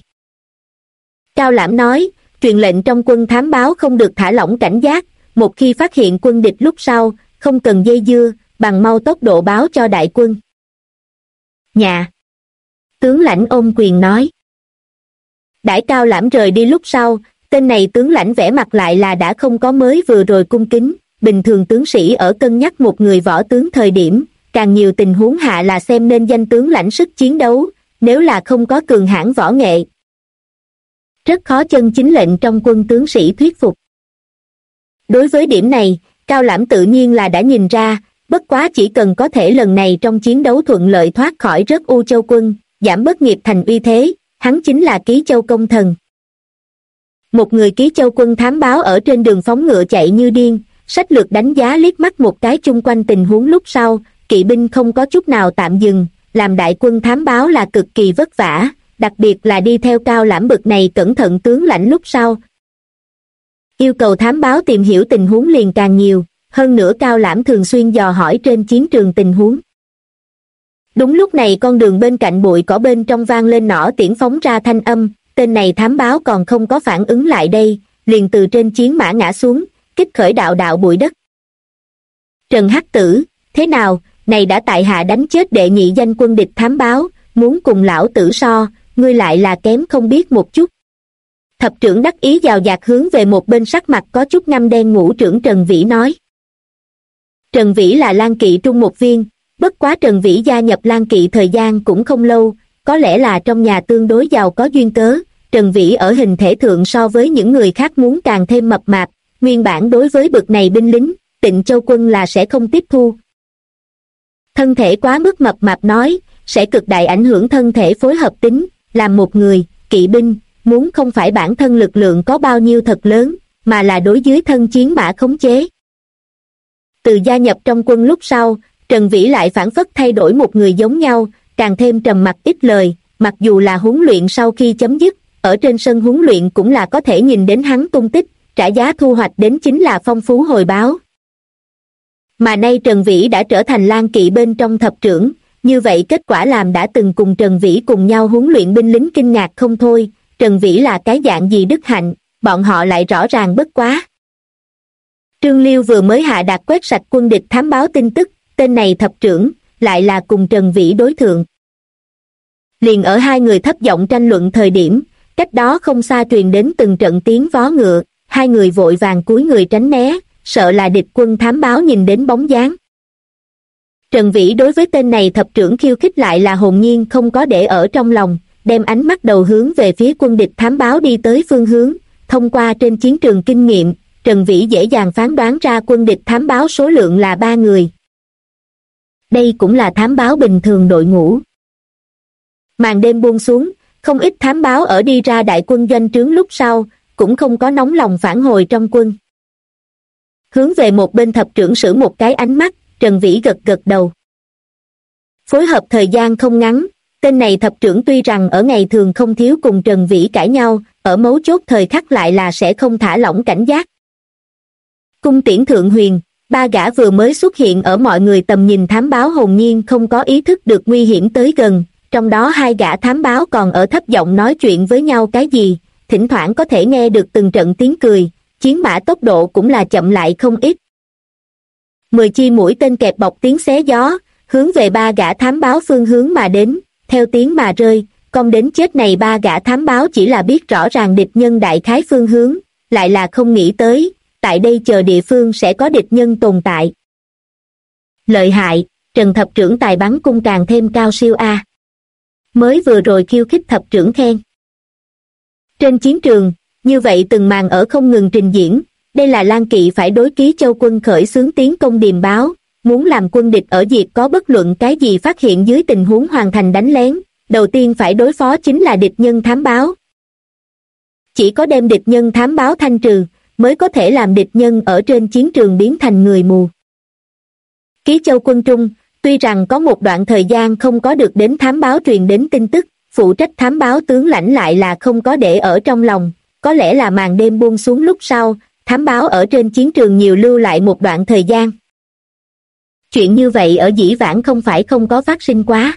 Cao Lãm nói, truyền lệnh trong quân thám báo không được thả lỏng cảnh giác, một khi phát hiện quân địch lúc sau, không cần dây dưa, bằng mau tốc độ báo cho đại quân. Nhà. Tướng lãnh ôm quyền nói. Đãi Cao Lãm rời đi lúc sau, tên này tướng lãnh vẻ mặt lại là đã không có mới vừa rồi cung kính, bình thường tướng sĩ ở cân nhắc một người võ tướng thời điểm, càng nhiều tình huống hạ là xem nên danh tướng lãnh sức chiến đấu, nếu là không có cường hãn võ nghệ. Rất khó chân chính lệnh trong quân tướng sĩ thuyết phục. Đối với điểm này, Cao Lãm tự nhiên là đã nhìn ra, bất quá chỉ cần có thể lần này trong chiến đấu thuận lợi thoát khỏi rớt U Châu quân, giảm bớt nghiệp thành uy thế, hắn chính là Ký Châu công thần. Một người Ký Châu quân thám báo ở trên đường phóng ngựa chạy như điên, sách lược đánh giá liếc mắt một cái chung quanh tình huống lúc sau, kỵ binh không có chút nào tạm dừng, làm đại quân thám báo là cực kỳ vất vả, đặc biệt là đi theo Cao Lãm bực này cẩn thận tướng lãnh lúc sau. Yêu cầu thám báo tìm hiểu tình huống liền càng nhiều, hơn nữa Cao Lãm thường xuyên dò hỏi trên chiến trường tình huống. Đúng lúc này con đường bên cạnh bụi cỏ bên trong vang lên nỏ tiễn phóng ra thanh âm, tên này thám báo còn không có phản ứng lại đây, liền từ trên chiến mã ngã xuống, kích khởi đạo đạo bụi đất. Trần Hắc Tử, thế nào, này đã tại hạ đánh chết đệ nhị danh quân địch thám báo, muốn cùng lão tử so, ngươi lại là kém không biết một chút. Thập trưởng đắc ý giàu dạt hướng về một bên sắc mặt có chút ngăm đen ngũ trưởng Trần Vĩ nói. Trần Vĩ là Lan Kỵ trung một viên, bất quá Trần Vĩ gia nhập Lan Kỵ thời gian cũng không lâu, có lẽ là trong nhà tương đối giàu có duyên cớ, Trần Vĩ ở hình thể thượng so với những người khác muốn càng thêm mập mạp, nguyên bản đối với bực này binh lính, Tịnh Châu Quân là sẽ không tiếp thu. Thân thể quá mức mập mạp nói, sẽ cực đại ảnh hưởng thân thể phối hợp tính, làm một người, kỵ binh, muốn không phải bản thân lực lượng có bao nhiêu thật lớn, mà là đối dưới thân chiến mã khống chế. Từ gia nhập trong quân lúc sau, Trần Vĩ lại phảng phất thay đổi một người giống nhau, càng thêm trầm mặc ít lời, mặc dù là huấn luyện sau khi chấm dứt, ở trên sân huấn luyện cũng là có thể nhìn đến hắn tung tích, trả giá thu hoạch đến chính là phong phú hồi báo. Mà nay Trần Vĩ đã trở thành Lan Kỵ bên trong thập trưởng, như vậy kết quả làm đã từng cùng Trần Vĩ cùng nhau huấn luyện binh lính kinh ngạc không thôi, Trần Vĩ là cái dạng gì đức hạnh, bọn họ lại rõ ràng bất quá. Trương Liêu vừa mới hạ đạt quét sạch quân địch thám báo tin tức, tên này thập trưởng, lại là cùng Trần Vĩ đối thượng. Liền ở hai người thấp giọng tranh luận thời điểm, cách đó không xa truyền đến từng trận tiếng vó ngựa, hai người vội vàng cúi người tránh né, sợ là địch quân thám báo nhìn đến bóng dáng. Trần Vĩ đối với tên này thập trưởng khiêu khích lại là hồn nhiên không có để ở trong lòng, đem ánh mắt đầu hướng về phía quân địch thám báo đi tới phương hướng, thông qua trên chiến trường kinh nghiệm, Trần Vĩ dễ dàng phán đoán ra quân địch thám báo số lượng là 3 người. Đây cũng là thám báo bình thường đội ngũ. Màn đêm buông xuống, không ít thám báo ở đi ra đại quân doanh trướng lúc sau, cũng không có nóng lòng phản hồi trong quân. Hướng về một bên thập trưởng sử một cái ánh mắt, Trần Vĩ gật gật đầu. Phối hợp thời gian không ngắn, tên này thập trưởng tuy rằng ở ngày thường không thiếu cùng Trần Vĩ cãi nhau, ở mấu chốt thời khắc lại là sẽ không thả lỏng cảnh giác. Cung tiễn thượng huyền, 3 gã vừa mới xuất hiện ở mọi người tầm nhìn thám báo hồn nhiên không có ý thức được nguy hiểm tới gần, trong đó 2 gã thám báo còn ở thấp giọng nói chuyện với nhau cái gì, thỉnh thoảng có thể nghe được từng trận tiếng cười, chiến mã tốc độ cũng là chậm lại không ít. 10 chi mũi tên kẹp bọc tiếng xé gió, hướng về 3 gã thám báo phương hướng mà đến, theo tiếng mà rơi, cong đến chết này 3 gã thám báo chỉ là biết rõ ràng địch nhân đại khái phương hướng, lại là không nghĩ tới, tại đây chờ địa phương sẽ có địch nhân tồn tại. Lợi hại, Trần thập trưởng tài bắn cung càng thêm cao siêu a. Mới vừa rồi khiêu khích thập trưởng khen. Trên chiến trường, như vậy từng màn ở không ngừng trình diễn, đây là Lan Kỵ phải đối Ký Châu quân khởi xướng tiến công điềm báo, muốn làm quân địch ở diệt có bất luận cái gì phát hiện dưới tình huống hoàn thành đánh lén, đầu tiên phải đối phó chính là địch nhân thám báo. Chỉ có đem địch nhân thám báo thanh trừ, mới có thể làm địch nhân ở trên chiến trường biến thành người mù. Ký Châu quân trung, tuy rằng có một đoạn thời gian không có được đến thám báo truyền đến tin tức, phụ trách thám báo tướng lãnh lại là không có để ở trong lòng, có lẽ là màn đêm buông xuống lúc sau, thám báo ở trên chiến trường nhiều lưu lại một đoạn thời gian. Chuyện như vậy ở dĩ vãng không phải không có phát sinh quá.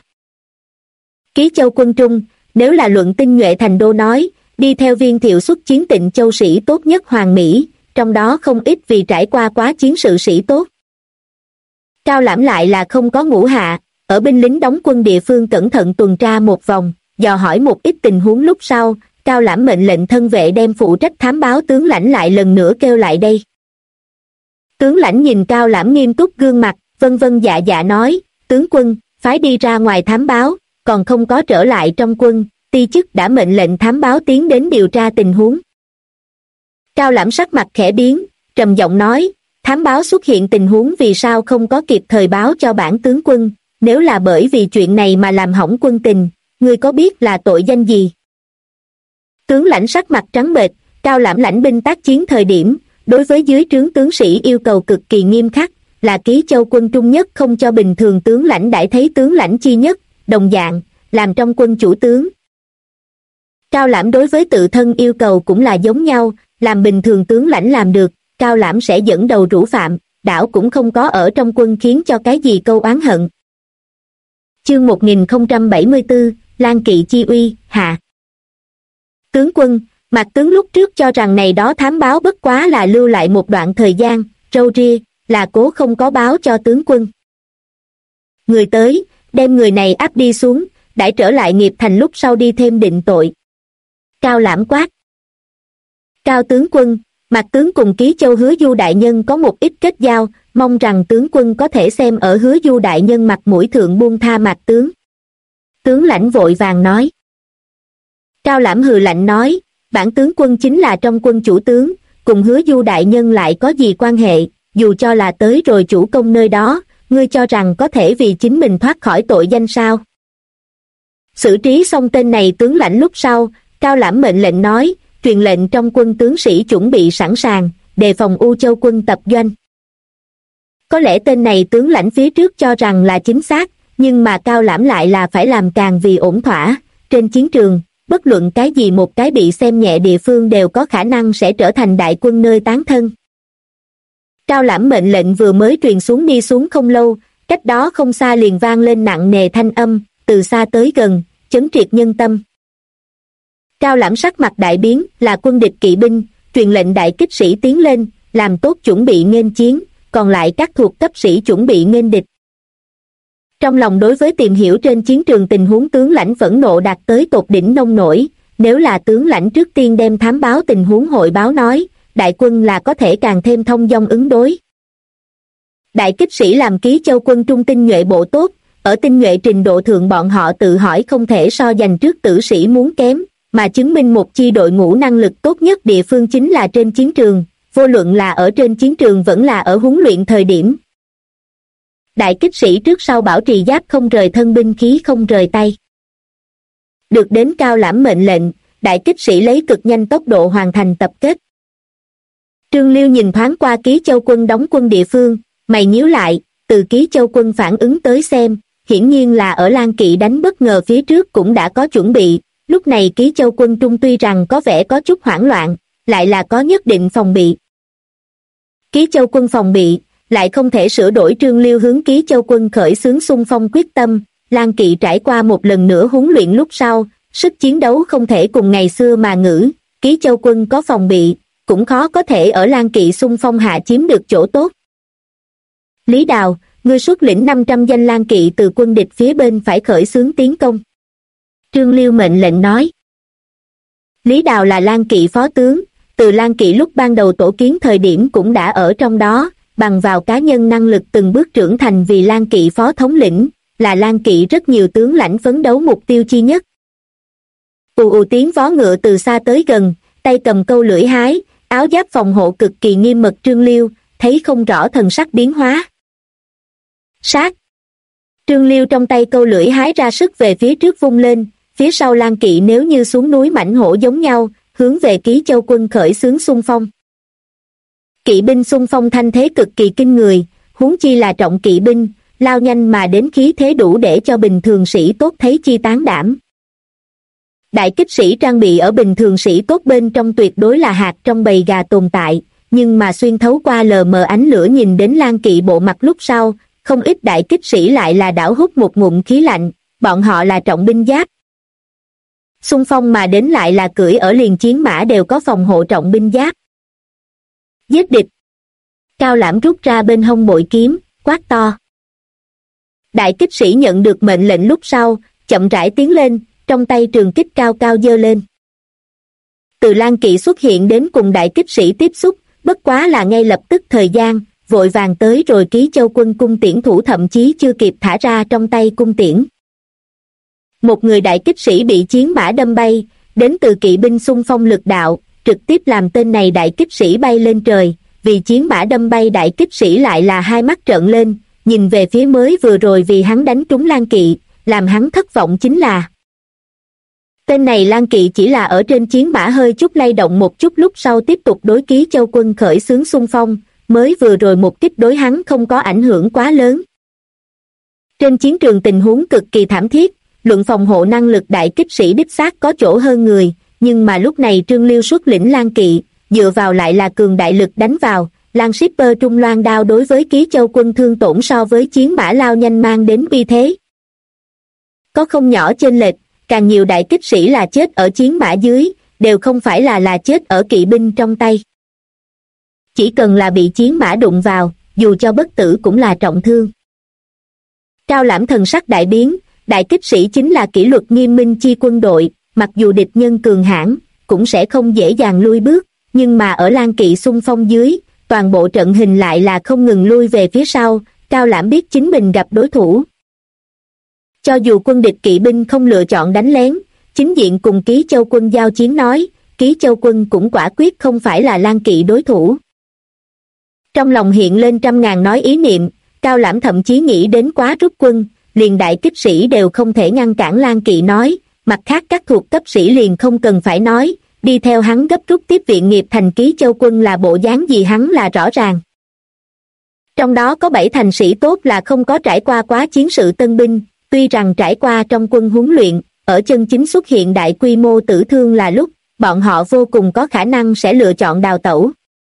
Ký Châu quân trung, nếu là luận tinh nhuệ thành đô nói, đi theo Viên Thiệu xuất chiến Tịnh Châu sĩ tốt nhất Hoàng Mỹ, trong đó không ít vì trải qua quá chiến sự sĩ tốt. Cao Lãm lại là không có ngũ hạ, ở binh lính đóng quân địa phương cẩn thận tuần tra một vòng, dò hỏi một ít tình huống lúc sau, Cao Lãm mệnh lệnh thân vệ đem phụ trách thám báo tướng lãnh lại lần nữa kêu lại đây. Tướng lãnh nhìn Cao Lãm nghiêm túc gương mặt, vân vân dạ dạ nói, tướng quân, phái đi ra ngoài thám báo, còn không có trở lại trong quân, ti chức đã mệnh lệnh thám báo tiến đến điều tra tình huống. Cao Lãm sắc mặt khẽ biến, trầm giọng nói, thám báo xuất hiện tình huống vì sao không có kịp thời báo cho bản tướng quân, nếu là bởi vì chuyện này mà làm hỏng quân tình, ngươi có biết là tội danh gì? Tướng lãnh sắc mặt trắng bệch, Cao Lãm lãnh binh tác chiến thời điểm, đối với dưới trướng tướng sĩ yêu cầu cực kỳ nghiêm khắc, là Ký Châu quân trung nhất không cho bình thường tướng lãnh đãi thấy tướng lãnh chi nhất, đồng dạng, làm trong quân chủ tướng. Cao Lãm đối với tự thân yêu cầu cũng là giống nhau, làm bình thường tướng lãnh làm được, Cao Lãm sẽ dẫn đầu rủ phạm, đảo cũng không có ở trong quân khiến cho cái gì câu oán hận. Chương 1074, Lan Kỵ chi uy, hạ. Tướng quân, Mạc tướng lúc trước cho rằng này đó thám báo bất quá là lưu lại một đoạn thời gian, râu ria, là cố không có báo cho tướng quân. Người tới, đem người này áp đi xuống, đãi trở lại nghiệp thành lúc sau đi thêm định tội. Cao Lãm quát. Cao tướng quân, Mạc tướng cùng Ký Châu Hứa Du đại nhân có một ít kết giao, mong rằng tướng quân có thể xem ở Hứa Du đại nhân mặt mũi thượng buông tha Mạc tướng. Tướng lãnh vội vàng nói. Cao Lãm hừ lạnh nói, bản tướng quân chính là trong quân chủ tướng, cùng Hứa Du đại nhân lại có gì quan hệ, dù cho là tới rồi chủ công nơi đó, ngươi cho rằng có thể vì chính mình thoát khỏi tội danh sao? Xử trí xong tên này tướng lãnh lúc sau, Cao Lãm mệnh lệnh nói, truyền lệnh trong quân tướng sĩ chuẩn bị sẵn sàng, đề phòng U Châu quân tập doanh. Có lẽ tên này tướng lãnh phía trước cho rằng là chính xác, nhưng mà Cao Lãm lại là phải làm càng vì ổn thỏa. Trên chiến trường, bất luận cái gì một cái bị xem nhẹ địa phương đều có khả năng sẽ trở thành đại quân nơi tán thân. Cao Lãm mệnh lệnh vừa mới truyền xuống đi xuống không lâu, cách đó không xa liền vang lên nặng nề thanh âm, từ xa tới gần, chấn triệt nhân tâm. Cao Lãm sắc mặt đại biến, là quân địch kỵ binh, truyền lệnh đại kích sĩ tiến lên, làm tốt chuẩn bị nghênh chiến, còn lại các thuộc cấp sĩ chuẩn bị nghênh địch. Trong lòng đối với tìm hiểu trên chiến trường tình huống tướng lãnh phẫn nộ đạt tới tột đỉnh nông nổi, nếu là tướng lãnh trước tiên đem thám báo tình huống hội báo nói, đại quân là có thể càng thêm thông dong ứng đối. Đại kích sĩ làm Ký Châu quân trung tinh nhuệ bộ tốt, ở tinh nhuệ trình độ thượng bọn họ tự hỏi không thể so giành trước tử sĩ muốn kém, mà chứng minh một chi đội ngũ năng lực tốt nhất địa phương chính là trên chiến trường, vô luận là ở trên chiến trường vẫn là ở huấn luyện thời điểm. Đại kích sĩ trước sau bảo trì giáp không rời thân binh khí không rời tay. Được đến Cao Lãm mệnh lệnh, đại kích sĩ lấy cực nhanh tốc độ hoàn thành tập kết. Trương Liêu nhìn thoáng qua Ký Châu quân đóng quân địa phương, mày nhíu lại, từ Ký Châu quân phản ứng tới xem, hiển nhiên là ở Lan Kỵ đánh bất ngờ phía trước cũng đã có chuẩn bị, lúc này Ký Châu quân trung tuy rằng có vẻ có chút hoảng loạn, lại là có nhất định phòng bị. Ký Châu quân phòng bị, lại không thể sửa đổi Trương Liêu hướng Ký Châu quân khởi xướng xung phong quyết tâm, Lan Kỵ trải qua một lần nữa huấn luyện lúc sau, sức chiến đấu không thể cùng ngày xưa mà ngữ, Ký Châu quân có phòng bị, cũng khó có thể ở Lan Kỵ xung phong hạ chiếm được chỗ tốt. Lý Đào, ngươi xuất lĩnh 500 danh Lan Kỵ từ quân địch phía bên phải khởi xướng tiến công. Trương Liêu mệnh lệnh nói. Lý Đào là Lan Kỵ phó tướng, từ Lan Kỵ lúc ban đầu tổ kiến thời điểm cũng đã ở trong đó, bằng vào cá nhân năng lực từng bước trưởng thành vì Lan Kỵ phó thống lĩnh, là Lan Kỵ rất nhiều tướng lãnh phấn đấu mục tiêu chi nhất. Ù ù tiếng vó ngựa từ xa tới gần, tay cầm câu lưỡi hái, áo giáp phòng hộ cực kỳ nghiêm mật Trương Liêu, thấy không rõ thần sắc biến hóa. Sát! Trương Liêu trong tay câu lưỡi hái ra sức về phía trước vung lên, phía sau Lan Kỵ nếu như xuống núi mãnh hổ giống nhau, hướng về Ký Châu quân khởi xướng xung phong. Kỵ binh xung phong thanh thế cực kỳ kinh người, huống chi là trọng kỵ binh, lao nhanh mà đến khí thế đủ để cho bình thường sĩ tốt thấy chi tán đảm. Đại kích sĩ trang bị ở bình thường sĩ tốt bên trong tuyệt đối là hạt trong bầy gà tồn tại, nhưng mà xuyên thấu qua lờ mờ ánh lửa nhìn đến Lan Kỵ bộ mặt lúc sau, không ít đại kích sĩ lại là đảo hút một ngụm khí lạnh, bọn họ là trọng binh giáp. Xung phong mà đến lại là cưỡi ở liền chiến mã đều có phòng hộ trọng binh giáp. Giết địch! Cao Lãm rút ra bên hông bội kiếm, quát to. Đại kích sĩ nhận được mệnh lệnh lúc sau, chậm rãi tiến lên, trong tay trường kích cao cao giơ lên. Từ Lan Kỵ xuất hiện đến cùng đại kích sĩ tiếp xúc, bất quá là ngay lập tức thời gian, vội vàng tới rồi Ký Châu quân cung tiễn thủ thậm chí chưa kịp thả ra trong tay cung tiễn. Một người đại kích sĩ bị chiến mã đâm bay, đến từ kỵ binh xung phong lực đạo, trực tiếp làm tên này đại kích sĩ bay lên trời, vì chiến mã đâm bay đại kích sĩ lại là hai mắt trợn lên, nhìn về phía mới vừa rồi vì hắn đánh trúng Lan Kỵ, làm hắn thất vọng chính là tên này Lan Kỵ chỉ là ở trên chiến mã hơi chút lay động một chút lúc sau tiếp tục đối Ký Châu quân khởi xướng xung phong, mới vừa rồi một kích đối hắn không có ảnh hưởng quá lớn. Trên chiến trường tình huống cực kỳ thảm thiết, luận phòng hộ năng lực đại kích sĩ đích xác có chỗ hơn người, nhưng mà lúc này Trương Liêu xuất lĩnh Lan Kỵ, dựa vào lại là cường đại lực đánh vào, Lan Shipper trung loan đao đối với Ký Châu quân thương tổn so với chiến mã lao nhanh mang đến uy thế. Có không nhỏ chênh lệch, càng nhiều đại kích sĩ là chết ở chiến mã dưới, đều không phải là chết ở kỵ binh trong tay. Chỉ cần là bị chiến mã đụng vào, dù cho bất tử cũng là trọng thương. Cao Lãm thần sắc đại biến, đại kích sĩ chính là kỷ luật nghiêm minh chi quân đội, mặc dù địch nhân cường hãn cũng sẽ không dễ dàng lui bước, nhưng mà ở Lang Kỵ xung phong dưới, toàn bộ trận hình lại là không ngừng lui về phía sau. Cao Lãm biết chính mình gặp đối thủ. Cho dù quân địch kỵ binh không lựa chọn đánh lén, chính diện cùng Ký Châu quân giao chiến nói, Ký Châu quân cũng quả quyết không phải là Lang Kỵ đối thủ. Trong lòng hiện lên trăm ngàn nói ý niệm, Cao Lãm thậm chí nghĩ đến quá rút quân, liền đại kích sĩ đều không thể ngăn cản Lang Kỵ nói, mặt khác các thuộc cấp sĩ liền không cần phải nói, đi theo hắn gấp rút tiếp viện Nghiệp Thành Ký Châu quân là bộ dáng gì hắn là rõ ràng. Trong đó có 7 thành sĩ tốt là không có trải qua quá chiến sự tân binh, tuy rằng trải qua trong quân huấn luyện, ở chân chính xuất hiện đại quy mô tử thương là lúc, bọn họ vô cùng có khả năng sẽ lựa chọn đào tẩu.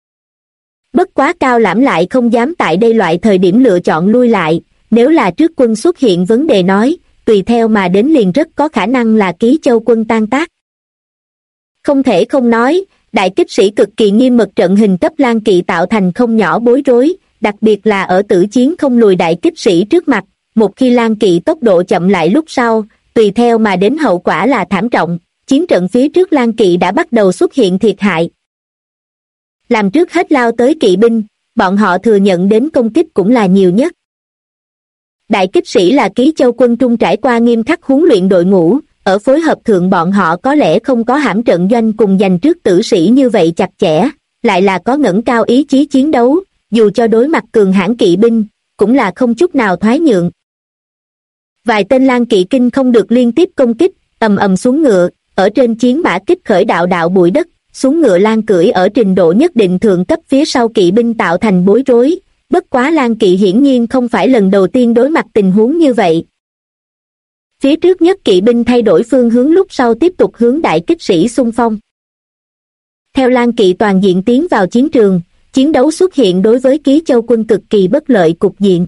Bất quá Cao Lãm lại không dám tại đây loại thời điểm lựa chọn lui lại, nếu là trước quân xuất hiện vấn đề nói, tùy theo mà đến liền rất có khả năng là Ký Châu quân tan tác. Không thể không nói, đại kích sĩ cực kỳ nghiêm mật trận hình cấp Lang Kỵ tạo thành không nhỏ bối rối, đặc biệt là ở tử chiến không lùi đại kích sĩ trước mặt, một khi Lang Kỵ tốc độ chậm lại lúc sau, tùy theo mà đến hậu quả là thảm trọng, chiến trận phía trước Lang Kỵ đã bắt đầu xuất hiện thiệt hại. Làm trước hết lao tới kỵ binh, bọn họ thừa nhận đến công kích cũng là nhiều nhất. Đại kích sĩ là Ký Châu quân trung trải qua nghiêm khắc huấn luyện đội ngũ, ở phối hợp thượng bọn họ có lẽ không có hãm trận doanh cùng giành trước tử sĩ như vậy chặt chẽ, lại là có ngẩng cao ý chí chiến đấu, dù cho đối mặt cường hãn kỵ binh, cũng là không chút nào thoái nhượng. Vài tên Lang Kỵ kinh không được liên tiếp công kích, ầm ầm xuống ngựa, ở trên chiến mã kích khởi đạo đạo bụi đất, xuống ngựa Lang cưỡi ở trình độ nhất định thượng cấp phía sau kỵ binh tạo thành bối rối, bất quá Lang Kỵ hiển nhiên không phải lần đầu tiên đối mặt tình huống như vậy. Phía trước nhất kỵ binh thay đổi phương hướng lúc sau tiếp tục hướng đại kích sĩ xung phong. Theo Lang Kỵ toàn diện tiến vào chiến trường, chiến đấu xuất hiện đối với Ký Châu quân cực kỳ bất lợi cục diện.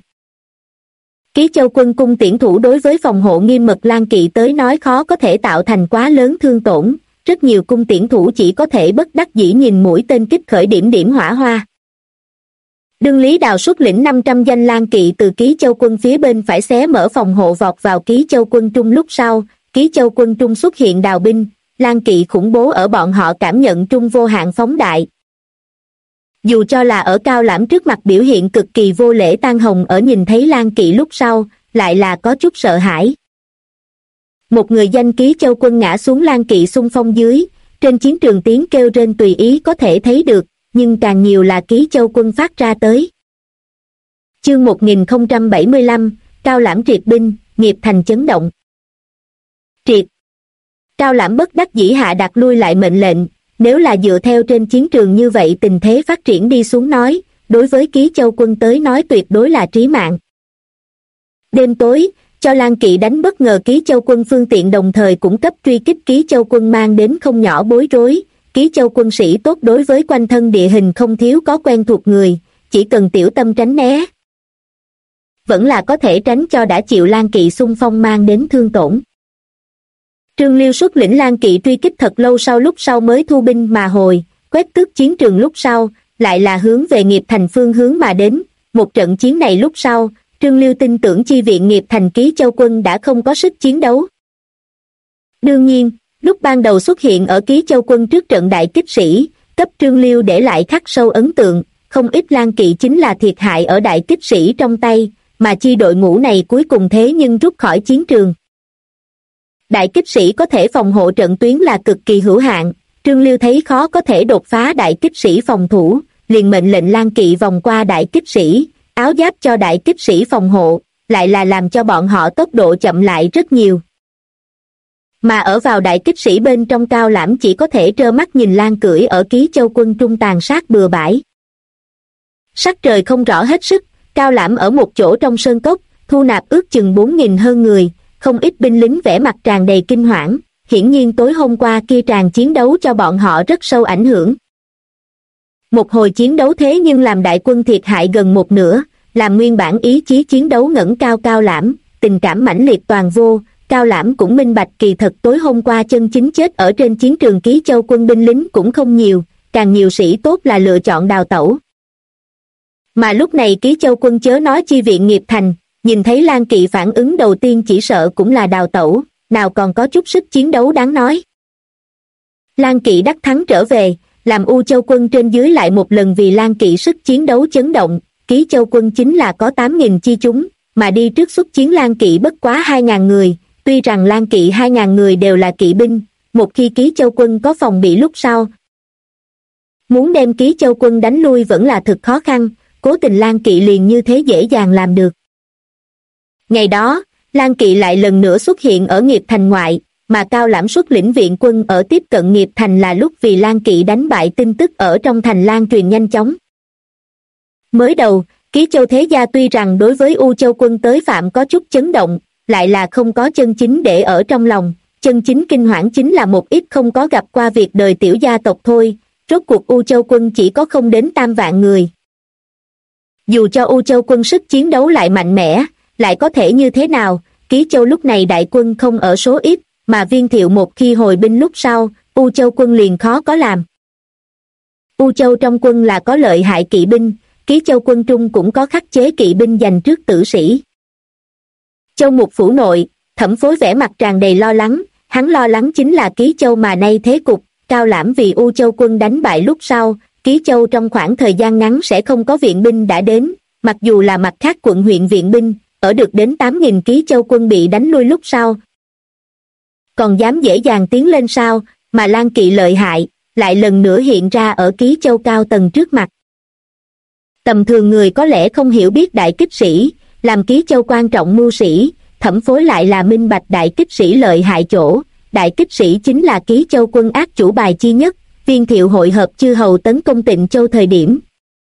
Ký Châu quân cung tiễn thủ đối với phòng hộ nghiêm mật Lang Kỵ tới nói khó có thể tạo thành quá lớn thương tổn, rất nhiều cung tiễn thủ chỉ có thể bất đắc dĩ nhìn mũi tên kích khởi điểm hỏa hoa. Đương Lý Đào xuất lĩnh 500 danh Lang Kỵ từ Ký Châu quân phía bên phải xé mở phòng hộ vọt vào Ký Châu quân trung lúc sau, Ký Châu quân trung xuất hiện đào binh, Lang Kỵ khủng bố ở bọn họ cảm nhận trung vô hạn phóng đại. Dù cho là ở Cao Lãm trước mặt biểu hiện cực kỳ vô lễ Tan Hồng ở nhìn thấy Lang Kỵ lúc sau, lại là có chút sợ hãi. Một người danh Ký Châu quân ngã xuống Lang Kỵ xung phong dưới, trên chiến trường tiếng kêu rên tùy ý có thể thấy được, nhưng càng nhiều là Ký Châu quân phát ra tới. Chương 1075, Cao Lãm triệt binh, Nghiệp Thành chấn động. Triệt. Cao Lãm bất đắc dĩ hạ đặt lui lại mệnh lệnh, nếu là dựa theo trên chiến trường như vậy tình thế phát triển đi xuống nói, đối với Ký Châu quân tới nói tuyệt đối là trí mạng. Đêm tối, cho Lang Kỵ đánh bất ngờ Ký Châu quân phương tiện đồng thời cung cấp truy kích Ký Châu quân mang đến không nhỏ bối rối. Ký Châu quân sĩ tốt đối với quanh thân địa hình không thiếu có quen thuộc người, chỉ cần tiểu tâm tránh né, vẫn là có thể tránh cho đã chịu Lang Kỵ xung phong mang đến thương tổn. Trương Liêu xuất lĩnh Lang Kỵ truy kích thật lâu lúc sau mới thu binh mà hồi, quét tước chiến trường lúc sau, lại là hướng về Nghiệp Thành phương hướng mà đến. Một trận chiến này lúc sau, Trương Liêu tin tưởng chi viện Nghiệp Thành Ký Châu quân đã không có sức chiến đấu. Đương nhiên, lúc ban đầu xuất hiện ở Ký Châu quân trước trận đại kích sĩ, cấp Trương Liêu để lại khắc sâu ấn tượng, không ít Lang Kỵ chính là thiệt hại ở đại kích sĩ trong tay, mà chi đội ngũ này cuối cùng thế nhưng rút khỏi chiến trường. Đại kích sĩ có thể phòng hộ trận tuyến là cực kỳ hữu hạn, Trương Liêu thấy khó có thể đột phá đại kích sĩ phòng thủ, liền mệnh lệnh Lang Kỵ vòng qua đại kích sĩ, áo giáp cho đại kích sĩ phòng hộ, lại là làm cho bọn họ tốc độ chậm lại rất nhiều. Mà ở vào đại kích sĩ bên trong Cao Lãm chỉ có thể trơ mắt nhìn Lang cưỡi ở Ký Châu quân trung tàn sát bừa bãi. Sắc trời không rõ hết sức, Cao Lãm ở một chỗ trong sơn cốc, thu nạp ước chừng 4.000 hơn người, không ít binh lính vẻ mặt tràn đầy kinh hoảng, hiển nhiên tối hôm qua kia tràn chiến đấu cho bọn họ rất sâu ảnh hưởng. Một hồi chiến đấu thế nhưng làm đại quân thiệt hại gần một nửa, làm nguyên bản ý chí chiến đấu ngẩng cao Cao Lãm, tình cảm mãnh liệt toàn vô. Cao Lãm cũng minh bạch kỳ thật tối hôm qua chân chính chết ở trên chiến trường Ký Châu quân binh lính cũng không nhiều, càng nhiều sĩ tốt là lựa chọn đào tẩu. Mà lúc này Ký Châu quân chớ nói chi viện Nghiệp Thành, nhìn thấy Lan Kỵ phản ứng đầu tiên chỉ sợ cũng là đào tẩu, nào còn có chút sức chiến đấu đáng nói. Lan Kỵ đắc thắng trở về, làm U Châu quân trên dưới lại một lần vì Lan Kỵ sức chiến đấu chấn động. Ký Châu quân chính là có 8.000 chi chúng, mà đi trước xuất chiến Lan Kỵ bất quá 2.000 người, tuy rằng Lan Kỵ 2.000 người đều là kỵ binh, một khi Ký Châu quân có phòng bị lúc sau. Muốn đem Ký Châu quân đánh lui vẫn là thực khó khăn, cố tình Lan Kỵ liền như thế dễ dàng làm được. Ngày đó, Lan Kỵ lại lần nữa xuất hiện ở Nghiệp Thành ngoại, mà Cao Lãm xuất lĩnh viện quân ở tiếp cận Nghiệp Thành là lúc vì Lan Kỵ đánh bại tin tức ở trong thành lan truyền nhanh chóng. Mới đầu, Ký Châu thế gia tuy rằng đối với U Châu quân tới phạm có chút chấn động, lại là không có chân chính để ở trong lòng, chân chính kinh hoảng chính là một ít không có gặp qua việc đời tiểu gia tộc thôi, rốt cuộc U Châu quân chỉ có không đến 3 vạn người. Dù cho U Châu quân sức chiến đấu lại mạnh mẽ, lại có thể như thế nào, Ký Châu lúc này đại quân không ở số ít, mà Viên Thiệu một khi hồi binh lúc sau, U Châu quân liền khó có làm. U Châu trong quân là có lợi hại kỵ binh, Ký Châu quân trung cũng có khắc chế kỵ binh dành trước tử sĩ. Châu Mục phủ nội, Thẩm Phối vẻ mặt tràn đầy lo lắng, hắn lo lắng chính là Ký Châu mà nay thế cục, Cao Lãm vì U Châu quân đánh bại lúc sau, Ký Châu trong khoảng thời gian ngắn sẽ không có viện binh đã đến, mặc dù là mặt khác quận huyện viện binh, ở được đến 8.000 Ký Châu quân bị đánh lui lúc sau. Còn dám dễ dàng tiến lên sao, mà Lan Kỵ lợi hại, lại lần nữa hiện ra ở Ký Châu cao tầng trước mặt. Tầm thường người có lẽ không hiểu biết đại kích sĩ, làm Ký Châu quan trọng mưu sĩ, Thẩm Phối lại là minh bạch đại kích sĩ lợi hại chỗ, đại kích sĩ chính là Ký Châu quân ác chủ bài chi nhất, Viên Thiệu hội hợp chư hầu tấn công Tịnh Châu thời điểm.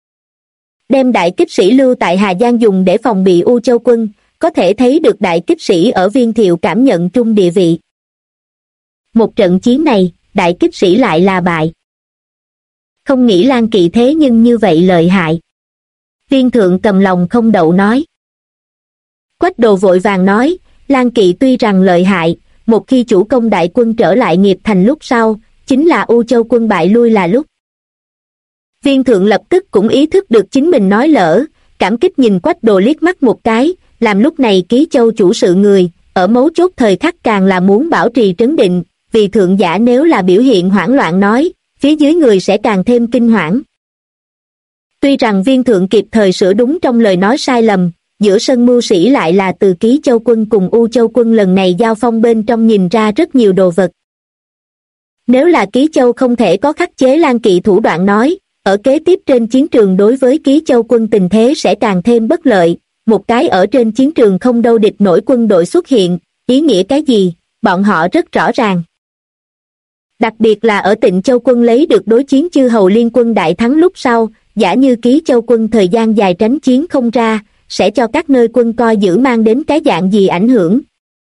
Đem đại kích sĩ lưu tại Hà Giang dùng để phòng bị U Châu quân, có thể thấy được đại kích sĩ ở Viên Thiệu cảm nhận trung địa vị. Một trận chiến này, đại kích sĩ lại là bại. Không nghĩ Lan Kỵ thế nhưng như vậy lợi hại. Viên Thượng cầm lòng không đậu nói. Quách Đồ vội vàng nói, Lan Kỵ tuy rằng lợi hại, một khi chủ công đại quân trở lại Nghiệp Thành lúc sau, chính là U Châu quân bại lui là lúc. Viên Thượng lập tức cũng ý thức được chính mình nói lỡ, cảm kích nhìn Quách Đồ liếc mắt một cái, làm lúc này Ký Châu chủ sự người, ở mấu chốt thời khắc càng là muốn bảo trì trấn định, vì thượng giả nếu là biểu hiện hoảng loạn nói, phía dưới người sẽ càng thêm kinh hoảng. Tuy rằng Viên Thượng kịp thời sửa đúng trong lời nói sai lầm, giữa sân mưu sĩ lại là từ Ký Châu quân cùng U Châu quân lần này giao phong bên trong nhìn ra rất nhiều đồ vật. Nếu là Ký Châu không thể có khắc chế Lan Kỵ thủ đoạn nói, ở kế tiếp trên chiến trường đối với Ký Châu quân tình thế sẽ càng thêm bất lợi, một cái ở trên chiến trường không đâu địch nổi quân đội xuất hiện, ý nghĩa cái gì, bọn họ rất rõ ràng. Đặc biệt là ở Tịnh Châu quân lấy được đối chiến chư hầu liên quân đại thắng lúc sau, giả như Ký Châu quân thời gian dài tránh chiến không ra, sẽ cho các nơi quân coi giữ mang đến cái dạng gì ảnh hưởng.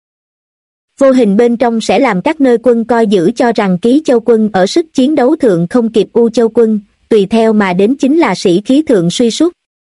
Vô hình bên trong sẽ làm các nơi quân coi giữ cho rằng Ký Châu quân ở sức chiến đấu thượng không kịp U Châu quân, tùy theo mà đến chính là sĩ khí thượng suy sút.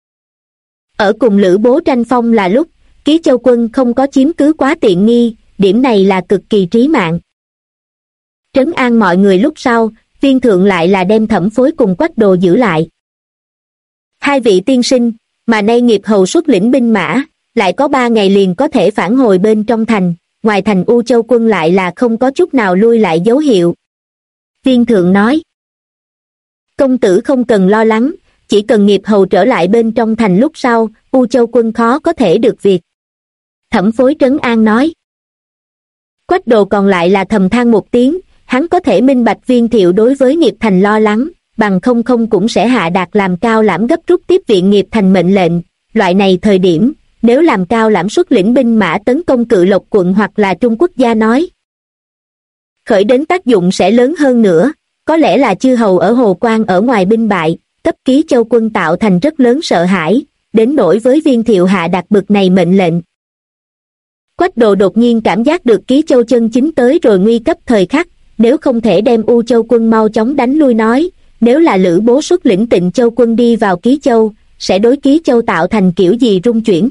Ở cùng Lữ Bố tranh phong là lúc, Ký Châu quân không có chiếm cứ quá tiện nghi, điểm này là cực kỳ trí mạng. Trấn an mọi người lúc sau, Viên Thượng lại là đem Thẩm Phối cùng Quách Đồ giữ lại. Hai vị tiên sinh, mà nay Nghiệp hầu xuất lĩnh binh mã, lại có 3 ngày liền có thể phản hồi bên trong thành, ngoài thành U Châu quân lại là không có chút nào lui lại dấu hiệu. Viên Thượng nói, công tử không cần lo lắng, chỉ cần Nghiệp hầu trở lại bên trong thành lúc sau, U Châu quân khó có thể được việc. Thẩm Phối trấn an nói. Quách Đồ còn lại là thầm than một tiếng, hắn có thể minh bạch Viên Thiệu đối với Nghiệp Thành lo lắng, bằng không cũng sẽ hạ đạt làm Cao Lãm gấp rút tiếp viện Nghiệp Thành mệnh lệnh. Loại này thời điểm, nếu làm Cao Lãm xuất lĩnh binh mã tấn công Cự Lộc quận hoặc là Trung Quốc gia nói, khởi đến tác dụng sẽ lớn hơn nữa, có lẽ là chư hầu ở Hồ Quan ở ngoài binh bại, cấp Ký Châu quân tạo thành rất lớn sợ hãi, đến nỗi với Viên Thiệu hạ đạt bực này mệnh lệnh. Quách Đồ đột nhiên cảm giác được Ký Châu chân chính tới rồi nguy cấp thời khắc, nếu không thể đem U Châu quân mau chóng đánh lui nói, nếu là Lữ Bố xuất lĩnh Tịnh Châu quân đi vào Ký Châu, sẽ đối Ký Châu tạo thành kiểu gì rung chuyển.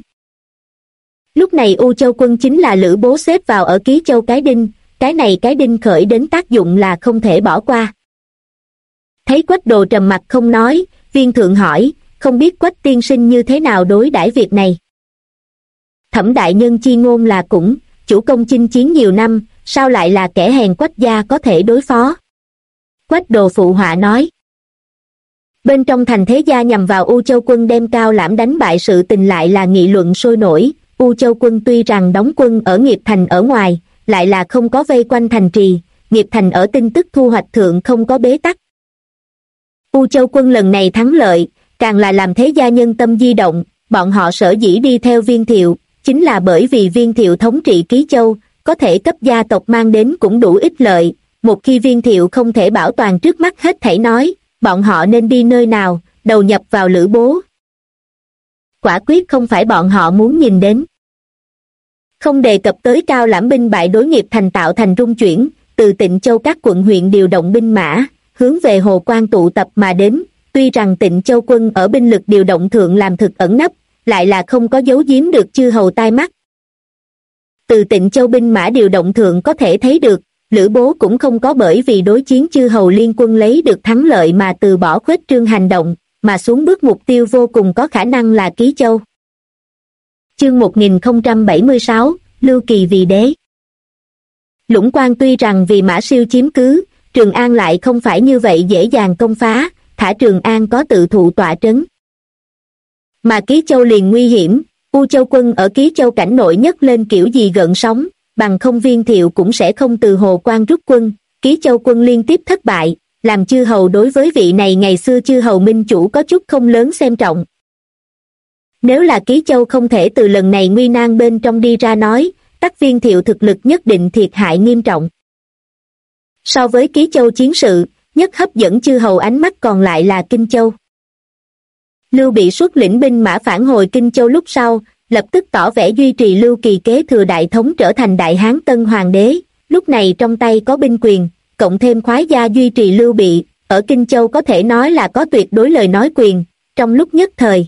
Lúc này U Châu quân chính là Lữ Bố xếp vào ở Ký Châu cái đinh, cái này cái đinh khởi đến tác dụng là không thể bỏ qua. Thấy Quách Đồ trầm mặc không nói, Viên Thượng hỏi, không biết Quách tiên sinh như thế nào đối đãi việc này. Thẩm đại nhân chi ngôn là cũng, chủ công chinh chiến nhiều năm, sao lại là kẻ hèn Quách gia có thể đối phó? Quách Đồ phụ họa nói. Bên trong thành thế gia nhằm vào U Châu quân đem Cao Lãm đánh bại sự tình lại là nghị luận sôi nổi. U Châu quân tuy rằng đóng quân ở Nghiệp Thành ở ngoài, lại là không có vây quanh thành trì, Nghiệp Thành ở tin tức thu hoạch thượng không có bế tắc. U Châu quân lần này thắng lợi, càng là làm thế gia nhân tâm di động, bọn họ sở dĩ đi theo Viên Thiệu, chính là bởi vì Viên Thiệu thống trị Ký Châu, có thể cấp gia tộc mang đến cũng đủ ích lợi. Một khi Viên Thiệu không thể bảo toàn trước mắt hết thảy nói, bọn họ nên đi nơi nào, đầu nhập vào Lữ Bố. Quả quyết không phải bọn họ muốn nhìn đến. Không đề cập tới Cao Lãm binh bại đối Nghiệp Thành tạo thành rung chuyển, từ Tịnh Châu các quận huyện điều động binh mã, hướng về Hồ Quan tụ tập mà đến. Tuy rằng Tịnh Châu quân ở binh lực điều động thượng làm thực ẩn nấp, lại là không có giấu giếm được chư hầu tai mắt. Từ Tịnh Châu binh mã điều động thượng có thể thấy được, Lữ Bố cũng không có bởi vì đối chiến chư hầu liên quân lấy được thắng lợi mà từ bỏ khuếch trương hành động, mà xuống bước mục tiêu vô cùng có khả năng là Ký Châu. Chương 1076, Lưu Kỳ vì đế. Lũng Quan tuy rằng vì Mã Siêu chiếm cứ, Trường An lại không phải như vậy dễ dàng công phá, thả Trường An có tự thụ tọa trấn. Mà Ký Châu liền nguy hiểm, U Châu quân ở Ký Châu cảnh nội nhất lên kiểu gì gợn sóng, bằng không Viên Thiệu cũng sẽ không từ Hồ Quan rút quân. Ký Châu quân liên tiếp thất bại, làm chư hầu đối với vị này ngày xưa chư hầu minh chủ có chút không lớn xem trọng. Nếu là Ký Châu không thể từ lần này nguy nan bên trong đi ra nói, tất Viên Thiệu thực lực nhất định thiệt hại nghiêm trọng. So với Ký Châu chiến sự, nhất hấp dẫn chư hầu ánh mắt còn lại là Kinh Châu. Lưu Bị xuất lĩnh binh mã phản hồi Kinh Châu lúc sau, lập tức tỏ vẻ duy trì Lưu Kỳ kế thừa đại thống trở thành Đại Hán Tân Hoàng đế, lúc này trong tay có binh quyền, cộng thêm khoái gia duy trì Lưu Bị, ở Kinh Châu có thể nói là có tuyệt đối lời nói quyền, trong lúc nhất thời.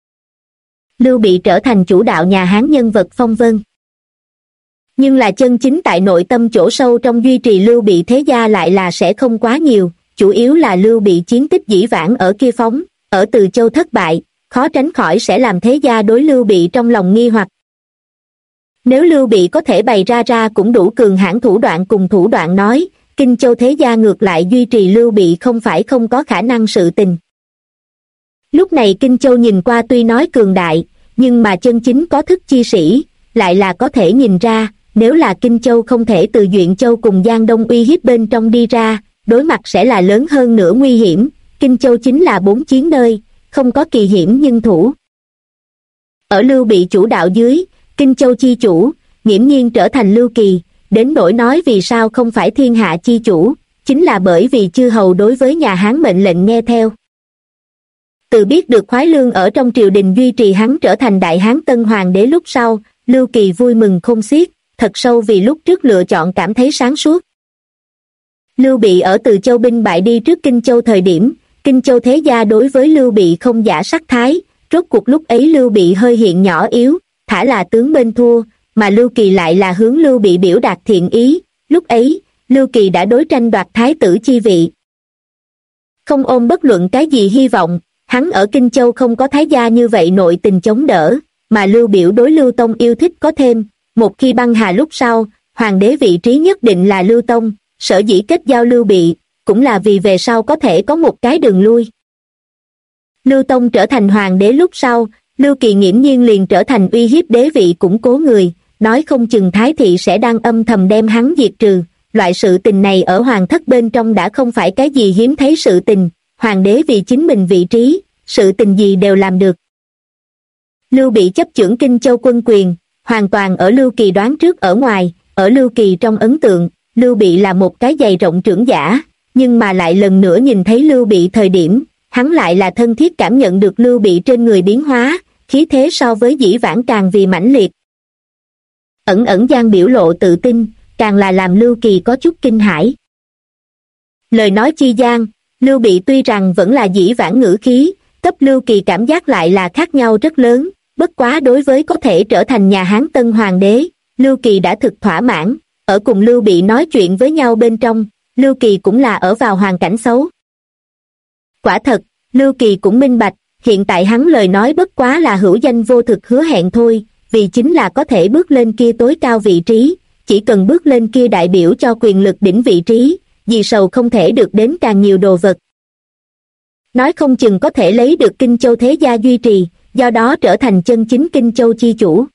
Lưu Bị trở thành chủ đạo nhà Hán nhân vật phong vân. Nhưng là chân chính tại nội tâm chỗ sâu trong duy trì Lưu Bị thế gia lại là sẽ không quá nhiều, chủ yếu là Lưu Bị chiến tích dĩ vãng ở kia phóng, ở Từ Châu thất bại, khó tránh khỏi sẽ làm thế gia đối Lưu Bị trong lòng nghi hoặc. Nếu Lưu Bị có thể bày ra cũng đủ cường hãn thủ đoạn cùng thủ đoạn nói, Kinh Châu thế gia ngược lại duy trì Lưu Bị không phải không có khả năng sự tình. Lúc này Kinh Châu nhìn qua tuy nói cường đại, nhưng mà chân chính có thức chi sĩ, lại là có thể nhìn ra, nếu là Kinh Châu không thể từ Duyện Châu cùng Giang Đông uy hiếp bên trong đi ra, đối mặt sẽ là lớn hơn nữa nguy hiểm. Kinh Châu chính là 4 chiến nơi, không có kỳ hiểm nhưng thủ. Ở Lưu Bị chủ đạo dưới, Kinh Châu chi chủ, nghiễm nhiên trở thành Lưu Kỳ, đến nỗi nói vì sao không phải thiên hạ chi chủ, chính là bởi vì chư hầu đối với nhà Hán mệnh lệnh nghe theo. Từ biết được Khoái Lương ở trong triều đình duy trì hắn trở thành Đại Hán Tân Hoàng đế lúc sau, Lưu Kỳ vui mừng khôn xiết, thật sâu vì lúc trước lựa chọn cảm thấy sáng suốt. Lưu Bị ở Từ Châu binh bại đi trước Kinh Châu thời điểm, Kinh Châu thế gia đối với Lưu Bị không giả sắc thái, rốt cuộc lúc ấy Lưu Bị hơi hiện nhỏ yếu, thả là tướng bên thua, mà Lưu Kỳ lại là hướng Lưu Bị biểu đạt thiện ý, lúc ấy, Lưu Kỳ đã đối tranh đoạt thái tử chi vị. Không ôm bất luận cái gì hy vọng, hắn ở Kinh Châu không có thái gia như vậy nội tình chống đỡ, mà Lưu Biểu đối Lưu Tông yêu thích có thêm, một khi băng hà lúc sau, hoàng đế vị trí nhất định là Lưu Tông, sở dĩ kết giao Lưu Bị, cũng là vì về sau có thể có một cái đường lui. Lưu Tông trở thành hoàng đế lúc sau, Lưu Kỳ nghiễm nhiên liền trở thành uy hiếp đế vị củng cố người, nói không chừng Thái Thị sẽ đang âm thầm đem hắn diệt trừ. Loại sự tình này ở hoàng thất bên trong đã không phải cái gì hiếm thấy sự tình, hoàng đế vì chính mình vị trí, sự tình gì đều làm được. Lưu Bị chấp chưởng Kinh Châu quân quyền, hoàn toàn ở Lưu Kỳ đoán trước ở ngoài, ở Lưu Kỳ trong ấn tượng, Lưu Bị là một cái dày rộng trưởng giả, nhưng mà lại lần nữa nhìn thấy Lưu Bị thời điểm, hắn lại là thân thiết cảm nhận được Lưu Bị trên người biến hóa, khí thế so với dĩ vãng càng vì mãnh liệt. Ẩn ẩn gian biểu lộ tự tin, càng là làm Lưu Kỳ có chút kinh hãi. Lời nói chi gian, Lưu Bị tuy rằng vẫn là dĩ vãng ngữ khí, cấp Lưu Kỳ cảm giác lại là khác nhau rất lớn, bất quá đối với có thể trở thành nhà Hán Tân Hoàng đế, Lưu Kỳ đã thực thỏa mãn, ở cùng Lưu Bị nói chuyện với nhau bên trong, Lưu Kỳ cũng là ở vào hoàn cảnh xấu. Quả thật, Lưu Kỳ cũng minh bạch, hiện tại hắn lời nói bất quá là hữu danh vô thực hứa hẹn thôi, vì chính là có thể bước lên kia tối cao vị trí, chỉ cần bước lên kia đại biểu cho quyền lực đỉnh vị trí, vì sầu không thể được đến càng nhiều đồ vật. Nói không chừng có thể lấy được Kinh Châu thế gia duy trì, do đó trở thành chân chính Kinh Châu chi chủ.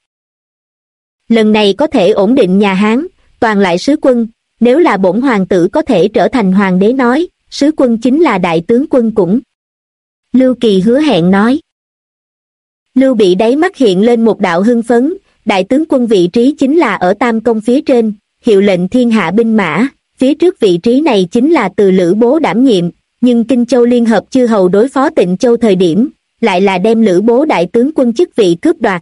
Lần này có thể ổn định nhà Hán, toàn lại sứ quân, nếu là bổn hoàng tử có thể trở thành hoàng đế nói, sứ quân chính là đại tướng quân cũng. Lưu Kỳ hứa hẹn nói. Lưu Bị đáy mắt hiện lên một đạo hưng phấn, đại tướng quân vị trí chính là ở Tam Công phía trên, hiệu lệnh thiên hạ binh mã, phía trước vị trí này chính là từ Lữ Bố đảm nhiệm, nhưng Kinh Châu liên hợp chư hầu đối phó Tịnh Châu thời điểm, lại là đem Lữ Bố đại tướng quân chức vị cướp đoạt.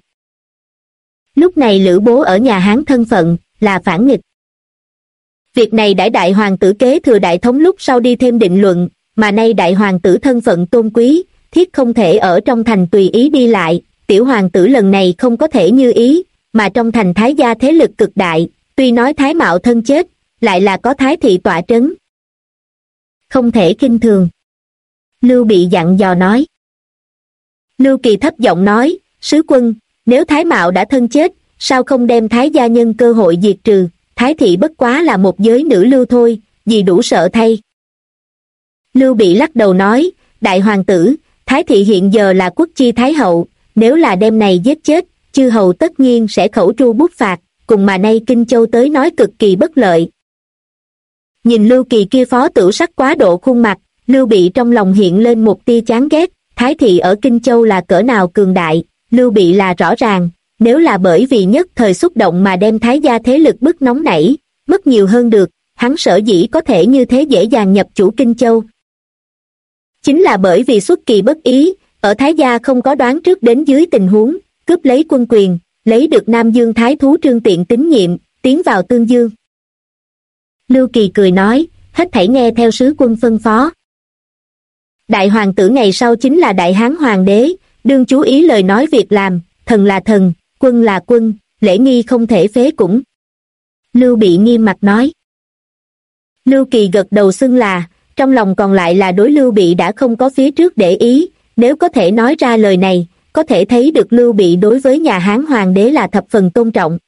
Lúc này Lữ Bố ở nhà Hán thân phận, là phản nghịch. Việc này đã đại hoàng tử kế thừa đại thống lúc sau đi thêm định luận, mà nay đại hoàng tử thân phận tôn quý, thiết không thể ở trong thành tùy ý đi lại, tiểu hoàng tử lần này không có thể như ý, mà trong thành Thái gia thế lực cực đại, tuy nói Thái Mạo thân chết, lại là có Thái thị tọa trấn. Không thể khinh thường. Lưu Bị dặn dò nói. Lưu Kỳ thấp giọng nói, sứ quân, nếu Thái Mạo đã thân chết, sao không đem Thái gia nhân cơ hội diệt trừ, Thái thị bất quá là một giới nữ lưu thôi, gì đủ sợ thay. Lưu Bị lắc đầu nói, đại hoàng tử, Thái thị hiện giờ là quốc chi Thái hậu, nếu là đêm này giết chết, chư hầu tất nhiên sẽ khẩu tru bút phạt, cùng mà nay Kinh Châu tới nói cực kỳ bất lợi. Nhìn Lưu Kỳ kia phó tửu sắc quá độ khuôn mặt, Lưu Bị trong lòng hiện lên một tia chán ghét, Thái thị ở Kinh Châu là cỡ nào cường đại, Lưu Bị là rõ ràng, nếu là bởi vì nhất thời xúc động mà đem Thái gia thế lực bức nóng nảy, mất nhiều hơn được, hắn sở dĩ có thể như thế dễ dàng nhập chủ Kinh Châu. Chính là bởi vì xuất kỳ bất ý, ở Thái gia không có đoán trước đến dưới tình huống, cướp lấy quân quyền, lấy được Nam Dương Thái thú Trương Tiện tín nhiệm, tiến vào Tương Dương. Lưu Kỳ cười nói, hết thảy nghe theo sứ quân phân phó. Đại hoàng tử ngày sau chính là Đại Hán hoàng đế, đương chú ý lời nói việc làm, thần là thần, quân là quân, lễ nghi không thể phế cũng. Lưu Bị nghiêm mặt nói. Lưu Kỳ gật đầu xưng là, trong lòng còn lại là đối Lưu Bị đã không có phía trước để ý, nếu có thể nói ra lời này, có thể thấy được Lưu Bị đối với nhà Hán hoàng đế là thập phần tôn trọng.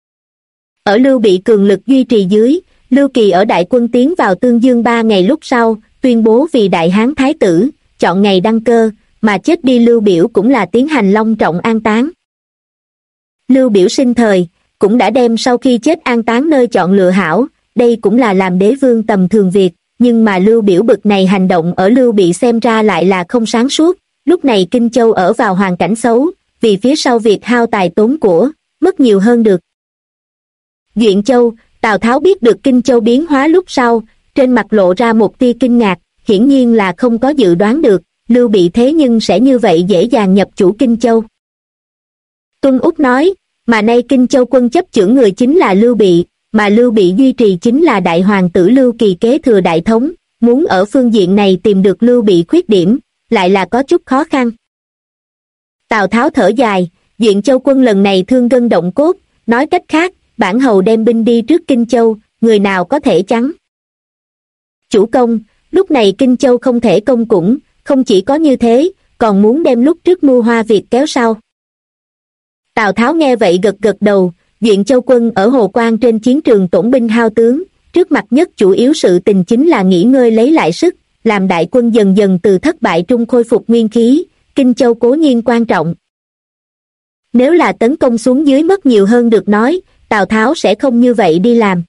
Ở Lưu Bị cường lực duy trì dưới, Lưu Kỳ ở đại quân tiến vào Tương Dương 3 ngày lúc sau, tuyên bố vì Đại Hán Thái tử, chọn ngày đăng cơ, mà chết đi Lưu Biểu cũng là tiến hành long trọng an táng. Lưu Biểu sinh thời, cũng đã đem sau khi chết an táng nơi chọn lựa hảo, đây cũng là làm đế vương tầm thường việc, nhưng mà Lưu Biểu bực này hành động ở Lưu Bị xem ra lại là không sáng suốt, lúc này Kinh Châu ở vào hoàn cảnh xấu, vì phía sau việc hao tài tốn của, mất nhiều hơn được. Duyện Châu, Tào Tháo biết được Kinh Châu biến hóa lúc sau, trên mặt lộ ra một tia kinh ngạc, hiển nhiên là không có dự đoán được, Lưu Bị thế nhưng sẽ như vậy dễ dàng nhập chủ Kinh Châu. Tuân Úc nói, mà nay Kinh Châu quân chấp chưởng người chính là Lưu Bị, mà Lưu Bị duy trì chính là đại hoàng tử Lưu Kỳ kế thừa đại thống, muốn ở phương diện này tìm được Lưu Bị khuyết điểm, lại là có chút khó khăn. Tào Tháo thở dài, Duyện Châu quân lần này thương gân động cốt, nói cách khác, bản hầu đem binh đi trước Kinh Châu, người nào có thể chắn. Chủ công, lúc này Kinh Châu không thể công cũng, không chỉ có như thế, còn muốn đem lúc trước mưu hoa việc kéo sau. Tào Tháo nghe vậy gật gật đầu, Duyện Châu quân ở Hồ Quan trên chiến trường tổn binh hao tướng, trước mặt nhất chủ yếu sự tình chính là nghỉ ngơi lấy lại sức, làm đại quân dần dần từ thất bại trung khôi phục nguyên khí, Kinh Châu cố nhiên quan trọng. Nếu là tấn công xuống dưới mất nhiều hơn được nói, Tào Tháo sẽ không như vậy đi làm.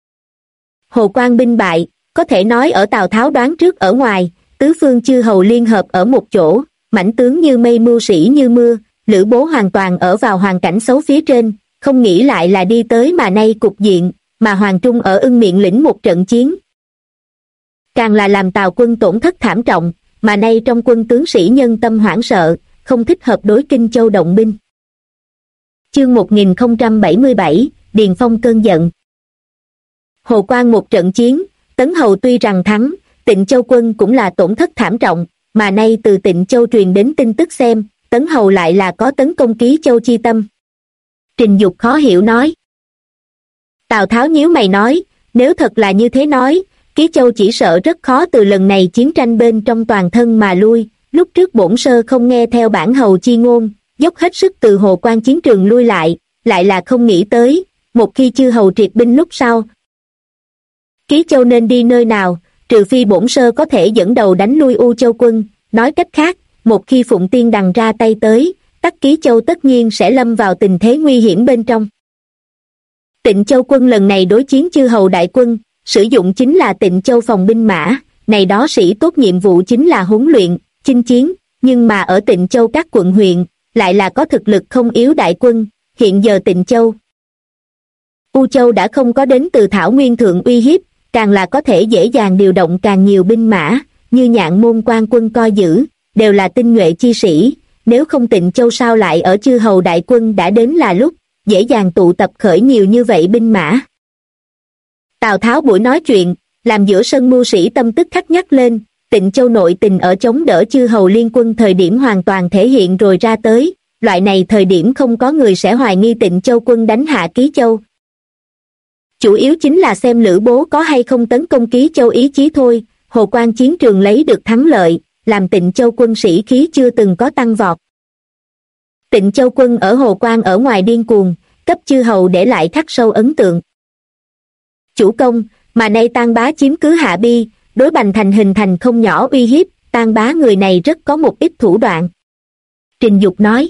Hồ Quan binh bại, có thể nói ở Tào Tháo đoán trước ở ngoài, tứ phương chư hầu liên hợp ở một chỗ, mãnh tướng như mây mưu sĩ như mưa, Lữ Bố hoàn toàn ở vào hoàn cảnh xấu phía trên, không nghĩ lại là đi tới mà nay cục diện, mà Hoàng Trung ở Ưng Miện lĩnh một trận chiến. Càng là làm Tào quân tổn thất thảm trọng, mà nay trong quân tướng sĩ nhân tâm hoảng sợ, không thích hợp đối Kinh Châu động binh. Chương 1077, Điền Phong cơn giận. Hồ Quan một trận chiến, Tấn Hầu tuy rằng thắng, Tịnh Châu quân cũng là tổn thất thảm trọng, mà nay từ Tịnh Châu truyền đến tin tức xem, Tấn Hầu lại là có tấn công Ký Châu chi tâm. Trình Dục khó hiểu nói. Tào Tháo nhíu mày nói, nếu thật là như thế nói, Ký Châu chỉ sợ rất khó từ lần này chiến tranh bên trong toàn thân mà lui, lúc trước bổn sơ không nghe theo bản hầu chi ngôn, dốc hết sức từ Hồ Quan chiến trường lui lại là không nghĩ tới, một khi chư hầu triệt binh lúc sau. Ký Châu nên đi nơi nào, trừ phi bổn sơ có thể dẫn đầu đánh lui U Châu quân, nói cách khác, một khi Phụng Tiên Đằng ra tay tới, Tắc Ký Châu tất nhiên sẽ lâm vào tình thế nguy hiểm bên trong. Tịnh Châu quân lần này đối chiến chư hầu đại quân, sử dụng chính là Tịnh Châu phòng binh mã, này đó sĩ tốt nhiệm vụ chính là huấn luyện, chinh chiến, nhưng mà ở Tịnh Châu các quận huyện, lại là có thực lực không yếu đại quân, hiện giờ Tịnh Châu. U Châu đã không có đến từ Thảo Nguyên Thượng uy hiếp, càng là có thể dễ dàng điều động càng nhiều binh mã, như Nhạn Môn quan quân coi giữ, đều là tinh nhuệ chi sĩ, nếu không Tịnh Châu sao lại ở chư hầu đại quân đã đến là lúc, dễ dàng tụ tập khởi nhiều như vậy binh mã. Tào Tháo buổi nói chuyện, làm giữa sân mưu sĩ tâm tức khắc nhắc lên, Tịnh Châu nội tình ở chống đỡ chư hầu liên quân thời điểm hoàn toàn thể hiện rồi ra tới, loại này thời điểm không có người sẽ hoài nghi Tịnh Châu quân đánh hạ Ký Châu. Chủ yếu chính là xem Lữ Bố có hay không tấn công Ký Châu ý chí thôi, Hồ Quan chiến trường lấy được thắng lợi, làm Tịnh Châu quân sĩ khí chưa từng có tăng vọt. Tịnh Châu quân ở Hồ Quan ở ngoài điên cuồng, cấp chư hầu để lại khắc sâu ấn tượng. Chủ công, mà nay Tang Bá chiếm cứ Hạ Bi, đối Bành Thành hình thành không nhỏ uy hiếp, Tang Bá người này rất có một ít thủ đoạn. Trình Dục nói.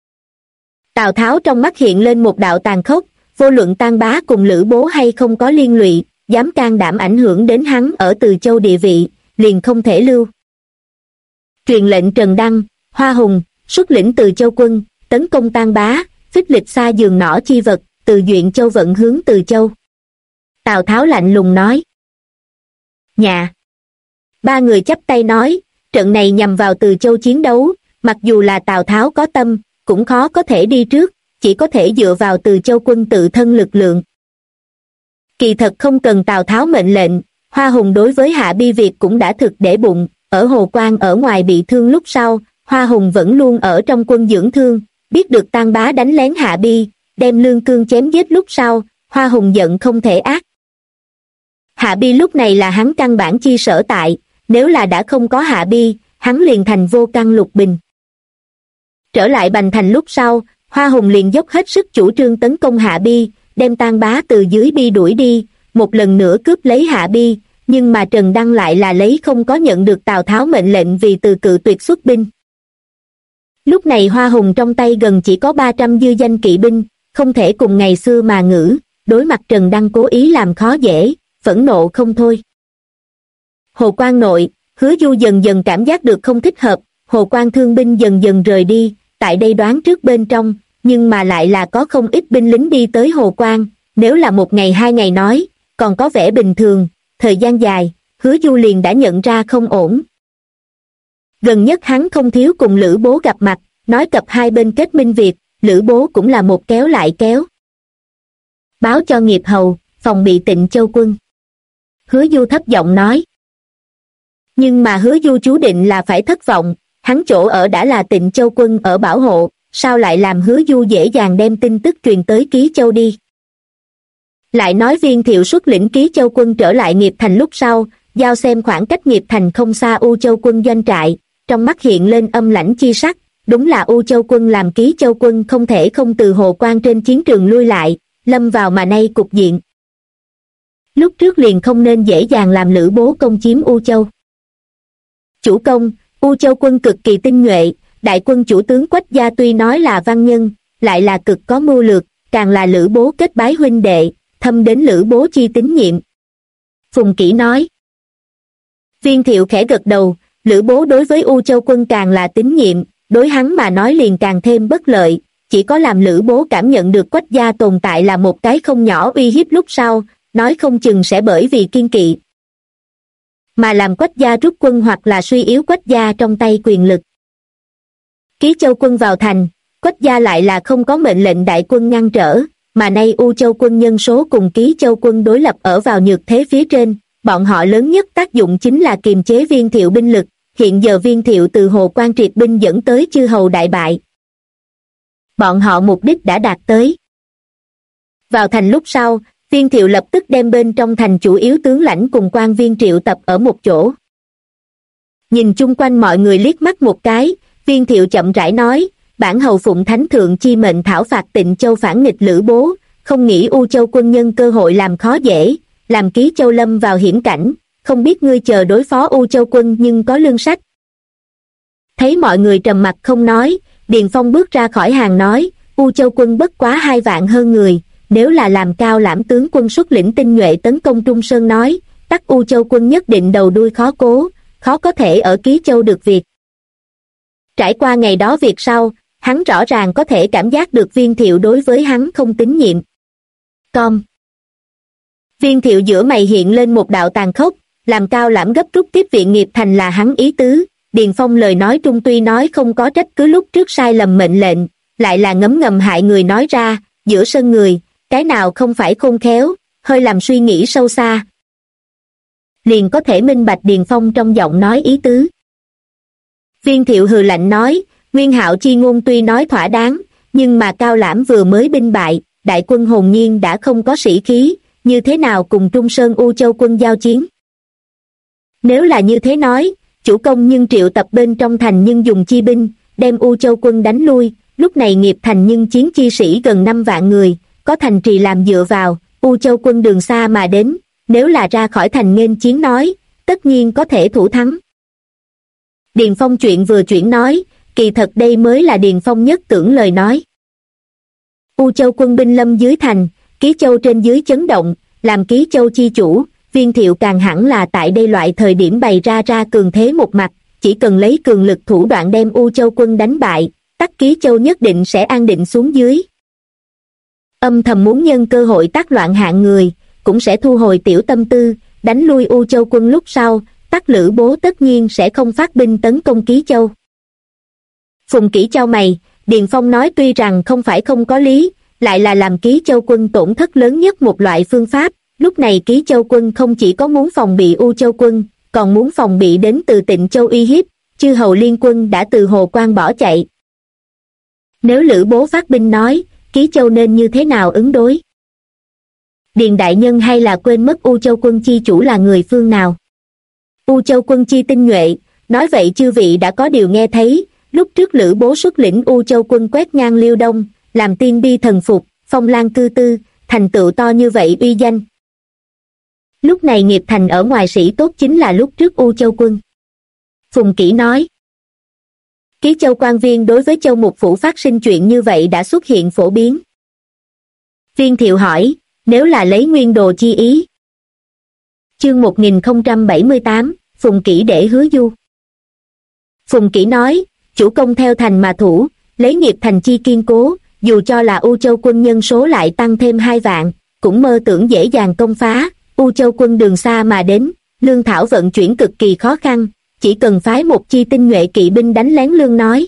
Tào Tháo trong mắt hiện lên một đạo tàn khốc, vô luận Tang Bá cùng Lữ Bố hay không có liên lụy, dám can đảm ảnh hưởng đến hắn ở Từ Châu địa vị, liền không thể lưu. Truyền lệnh Trần Đăng, Hoa Hùng, xuất lĩnh Từ Châu quân, tấn công Tang Bá, phích lịch xa giường nỏ chi vật, từ Duyện Châu vận hướng Từ Châu. Tào Tháo lạnh lùng nói. Nhà. Ba người chắp tay nói, trận này nhằm vào Từ Châu chiến đấu, mặc dù là Tào Tháo có tâm, cũng khó có thể đi trước, chỉ có thể dựa vào Từ Châu quân tự thân lực lượng. Kỳ thật không cần Tào Tháo mệnh lệnh, Hoa Hùng đối với Hạ Bi việc cũng đã thực để bụng, ở Hồ Quan ở ngoài bị thương lúc sau, Hoa Hùng vẫn luôn ở trong quân dưỡng thương, biết được Tang Bá đánh lén Hạ Bi, đem Lương Cương chém giết lúc sau, Hoa Hùng giận không thể ác. Hạ Bi lúc này là hắn căn bản chi sở tại, nếu là đã không có Hạ Bi, hắn liền thành vô căn lục bình. Trở lại Bành Thành lúc sau, Hoa Hùng liền dốc hết sức chủ trương tấn công Hạ Bi, đem Tang Bá từ dưới Bi đuổi đi, một lần nữa cướp lấy Hạ Bi, nhưng mà Trần Đăng lại là lấy không có nhận được Tào Tháo mệnh lệnh vì từ cự tuyệt xuất binh. Lúc này Hoa Hùng trong tay gần chỉ có 300 dư danh kỵ binh, không thể cùng ngày xưa mà ngữ, đối mặt Trần Đăng cố ý làm khó dễ, phẫn nộ không thôi. Hồ Quan nội, Hứa Du dần dần cảm giác được không thích hợp, Hồ Quan thương binh dần dần rời đi, tại đây đoán trước bên trong, nhưng mà lại là có không ít binh lính đi tới Hồ Quan, nếu là một ngày 2 ngày nói, còn có vẻ bình thường, thời gian dài, Hứa Du liền đã nhận ra không ổn. Gần nhất hắn không thiếu cùng Lữ Bố gặp mặt, nói cập hai bên kết minh việc, Lữ Bố cũng là một kéo lại kéo. Báo cho Nghiệp Hầu, phòng bị Tịnh Châu quân. Hứa Du thấp giọng nói. Nhưng mà Hứa Du chú định là phải thất vọng, hắn chỗ ở đã là Tịnh Châu quân ở bảo hộ, sao lại làm Hứa Du dễ dàng đem tin tức truyền tới Ký Châu đi. Lại nói Viên Thiệu xuất lĩnh Ký Châu quân trở lại Nghiệp Thành lúc sau, giao xem khoảng cách Nghiệp Thành không xa U Châu quân doanh trại, trong mắt hiện lên âm lãnh chi sắc, đúng là U Châu quân làm Ký Châu quân không thể không từ Hồ Quan trên chiến trường lui lại, lâm vào mà nay cục diện. Lúc trước liền không nên dễ dàng làm Lữ Bố công chiếm U Châu. Chủ công, U Châu quân cực kỳ tinh nhuệ, đại quân chủ tướng Quách Gia tuy nói là văn nhân, lại là cực có mưu lược, càng là Lữ Bố kết bái huynh đệ, thâm đến Lữ Bố chi tín nhiệm. Phùng Kỷ nói. Viên Thiệu khẽ gật đầu, Lữ Bố đối với U Châu quân càng là tín nhiệm, đối hắn mà nói liền càng thêm bất lợi, chỉ có làm Lữ Bố cảm nhận được Quách Gia tồn tại là một cái không nhỏ uy hiếp lúc sau, nói không chừng sẽ bởi vì kiên kỵ mà làm Quách Gia rút quân hoặc là suy yếu Quách Gia trong tay quyền lực. Ký Châu quân vào thành, Quách Gia lại là không có mệnh lệnh đại quân ngăn trở, mà nay U Châu quân nhân số cùng Ký Châu quân đối lập ở vào nhược thế phía trên, bọn họ lớn nhất tác dụng chính là kiềm chế Viên Thiệu binh lực, hiện giờ Viên Thiệu từ Hồ Quan triệt binh dẫn tới chư hầu đại bại. Bọn họ mục đích đã đạt tới. Vào thành lúc sau, Viên Thiệu lập tức đem bên trong thành chủ yếu tướng lãnh cùng quan viên triệu tập ở một chỗ. Nhìn chung quanh mọi người liếc mắt một cái, Viên Thiệu chậm rãi nói, bản hầu phụng thánh thượng chi mệnh thảo phạt Tịnh Châu phản nghịch Lữ Bố, không nghĩ U Châu quân nhân cơ hội làm khó dễ, làm Ký Châu lâm vào hiểm cảnh, không biết ngươi chờ đối phó U Châu quân nhưng có lương sách. Thấy mọi người trầm mặc không nói, Điền Phong bước ra khỏi hàng nói, U Châu quân bất quá 2 vạn hơn người, nếu là làm Cao Lãm tướng quân xuất lĩnh tinh nhuệ tấn công Trung Sơn nói, tắc U Châu quân nhất định đầu đuôi khó cố, khó có thể ở Ký Châu được việc. Trải qua ngày đó việc sau, hắn rõ ràng có thể cảm giác được Viên Thiệu đối với hắn không tín nhiệm. Viên Thiệu giữa mày hiện lên một đạo tàn khốc, làm Cao Lãm gấp rút tiếp viện Nghiệp Thành là hắn ý tứ. Điền Phong lời nói trung tuy nói không có trách cứ lúc trước sai lầm mệnh lệnh, lại là ngấm ngầm hại người nói ra, giữa sân người, cái nào không phải khôn khéo, hơi làm suy nghĩ sâu xa. Liền có thể minh bạch Điền Phong trong giọng nói ý tứ. Viên Thiệu hừ lạnh nói, Nguyên Hạo chi ngôn tuy nói thỏa đáng, nhưng mà Cao Lãm vừa mới binh bại, đại quân hồn nhiên đã không có sĩ khí, như thế nào cùng Trung Sơn U Châu quân giao chiến? Nếu là như thế nói, chủ công nhưng triệu tập bên trong thành nhưng dùng chi binh, đem U Châu quân đánh lui, lúc này Nghiệp Thành nhưng chiến chi sĩ gần 5 vạn người, có thành trì làm dựa vào, U Châu quân đường xa mà đến, nếu là ra khỏi thành nghênh chiến nói, tất nhiên có thể thủ thắng. Điền Phong chuyện vừa chuyển nói, kỳ thật đây mới là Điền Phong nhất tưởng lời nói. U Châu quân binh lâm dưới thành, Ký Châu trên dưới chấn động, làm Ký Châu chi chủ, Viên Thiệu càng hẳn là tại đây loại thời điểm bày ra cường thế một mặt, chỉ cần lấy cường lực thủ đoạn đem U Châu quân đánh bại, tắc Ký Châu nhất định sẽ an định xuống dưới. Âm thầm muốn nhân cơ hội tác loạn hạng người, cũng sẽ thu hồi tiểu tâm tư, đánh lui U Châu quân lúc sau, tắc Lữ Bố tất nhiên sẽ không phát binh tấn công Ký Châu. Phùng Kỷ chau mày, Điền Phong nói tuy rằng không phải không có lý, lại là làm Ký Châu quân tổn thất lớn nhất một loại phương pháp. Lúc này Ký Châu quân không chỉ có muốn phòng bị U Châu quân, còn muốn phòng bị đến từ Tịnh Châu uy hiếp, chư hầu liên quân đã từ Hồ Quan bỏ chạy. Nếu Lữ Bố phát binh nói, Ký Châu nên như thế nào ứng đối? Điền đại nhân hay là quên mất U Châu quân chi chủ là người phương nào? U Châu quân chi tinh nhuệ, nói vậy chư vị đã có điều nghe thấy, lúc trước Lữ Bố xuất lĩnh U Châu quân quét ngang Liêu Đông, làm tiên bi thần phục, phong lan cư tư, thành tựu to như vậy uy danh. Lúc này Nghiệp Thành ở ngoài sĩ tốt chính là lúc trước U Châu quân. Phùng Kỷ nói, Ký Châu quan viên đối với Châu Mục Phủ phát sinh chuyện như vậy đã xuất hiện phổ biến. Viên Thiệu hỏi, nếu là lấy nguyên đồ chi ý? Chương 1078, Phùng Kỷ để hứa du. Phùng Kỷ nói, chủ công theo thành mà thủ, lấy Nghiệp Thành chi kiên cố, dù cho là U Châu quân nhân số lại tăng thêm 2 vạn, cũng mơ tưởng dễ dàng công phá. U Châu quân đường xa mà đến, lương thảo vận chuyển cực kỳ khó khăn, chỉ cần phái một chi tinh nhuệ kỵ binh đánh lén lương nói.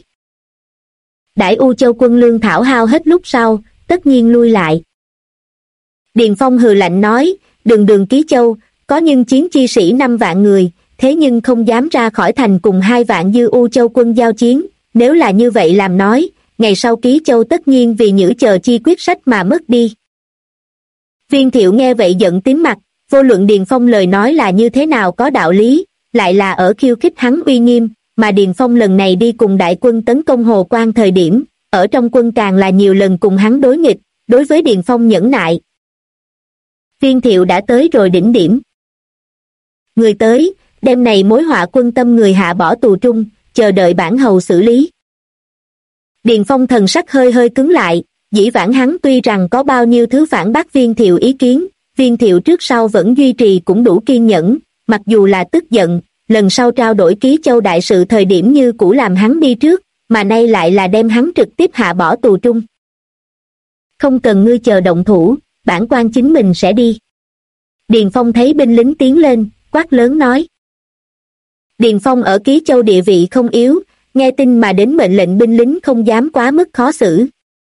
Đãi U Châu quân lương thảo hao hết lúc sau, tất nhiên lui lại. Điền Phong hừ lạnh nói, đường Ký Châu, có nhưng chiến chi sĩ 5 vạn người, thế nhưng không dám ra khỏi thành cùng 2 vạn dư U Châu quân giao chiến, nếu là như vậy làm nói, ngày sau Ký Châu tất nhiên vì nhử chờ chi quyết sách mà mất đi. Viên Thiệu nghe vậy giận tím mặt, vô luận Điền Phong lời nói là như thế nào có đạo lý, lại là ở khiêu khích hắn uy nghiêm, mà Điền Phong lần này đi cùng đại quân tấn công Hồ Quan thời điểm, ở trong quân càng là nhiều lần cùng hắn đối nghịch, đối với Điền Phong nhẫn nại. Viên Thiệu đã tới rồi đỉnh điểm. Người tới, đêm này mối họa quân tâm người hạ bỏ tù trung, chờ đợi bản hầu xử lý. Điền Phong thần sắc hơi cứng lại, dĩ vãng hắn tuy rằng có bao nhiêu thứ phản bác Viên Thiệu ý kiến, Viên Thiệu trước sau vẫn duy trì cũng đủ kiên nhẫn, mặc dù là tức giận, lần sau trao đổi Ký Châu đại sự thời điểm như cũ làm hắn đi trước, mà nay lại là đem hắn trực tiếp hạ bỏ tù trung. Không cần ngươi chờ động thủ, bản quan chính mình sẽ đi. Điền Phong thấy binh lính tiến lên, quát lớn nói. Điền Phong ở Ký Châu địa vị không yếu, nghe tin mà đến mệnh lệnh binh lính không dám quá mức khó xử.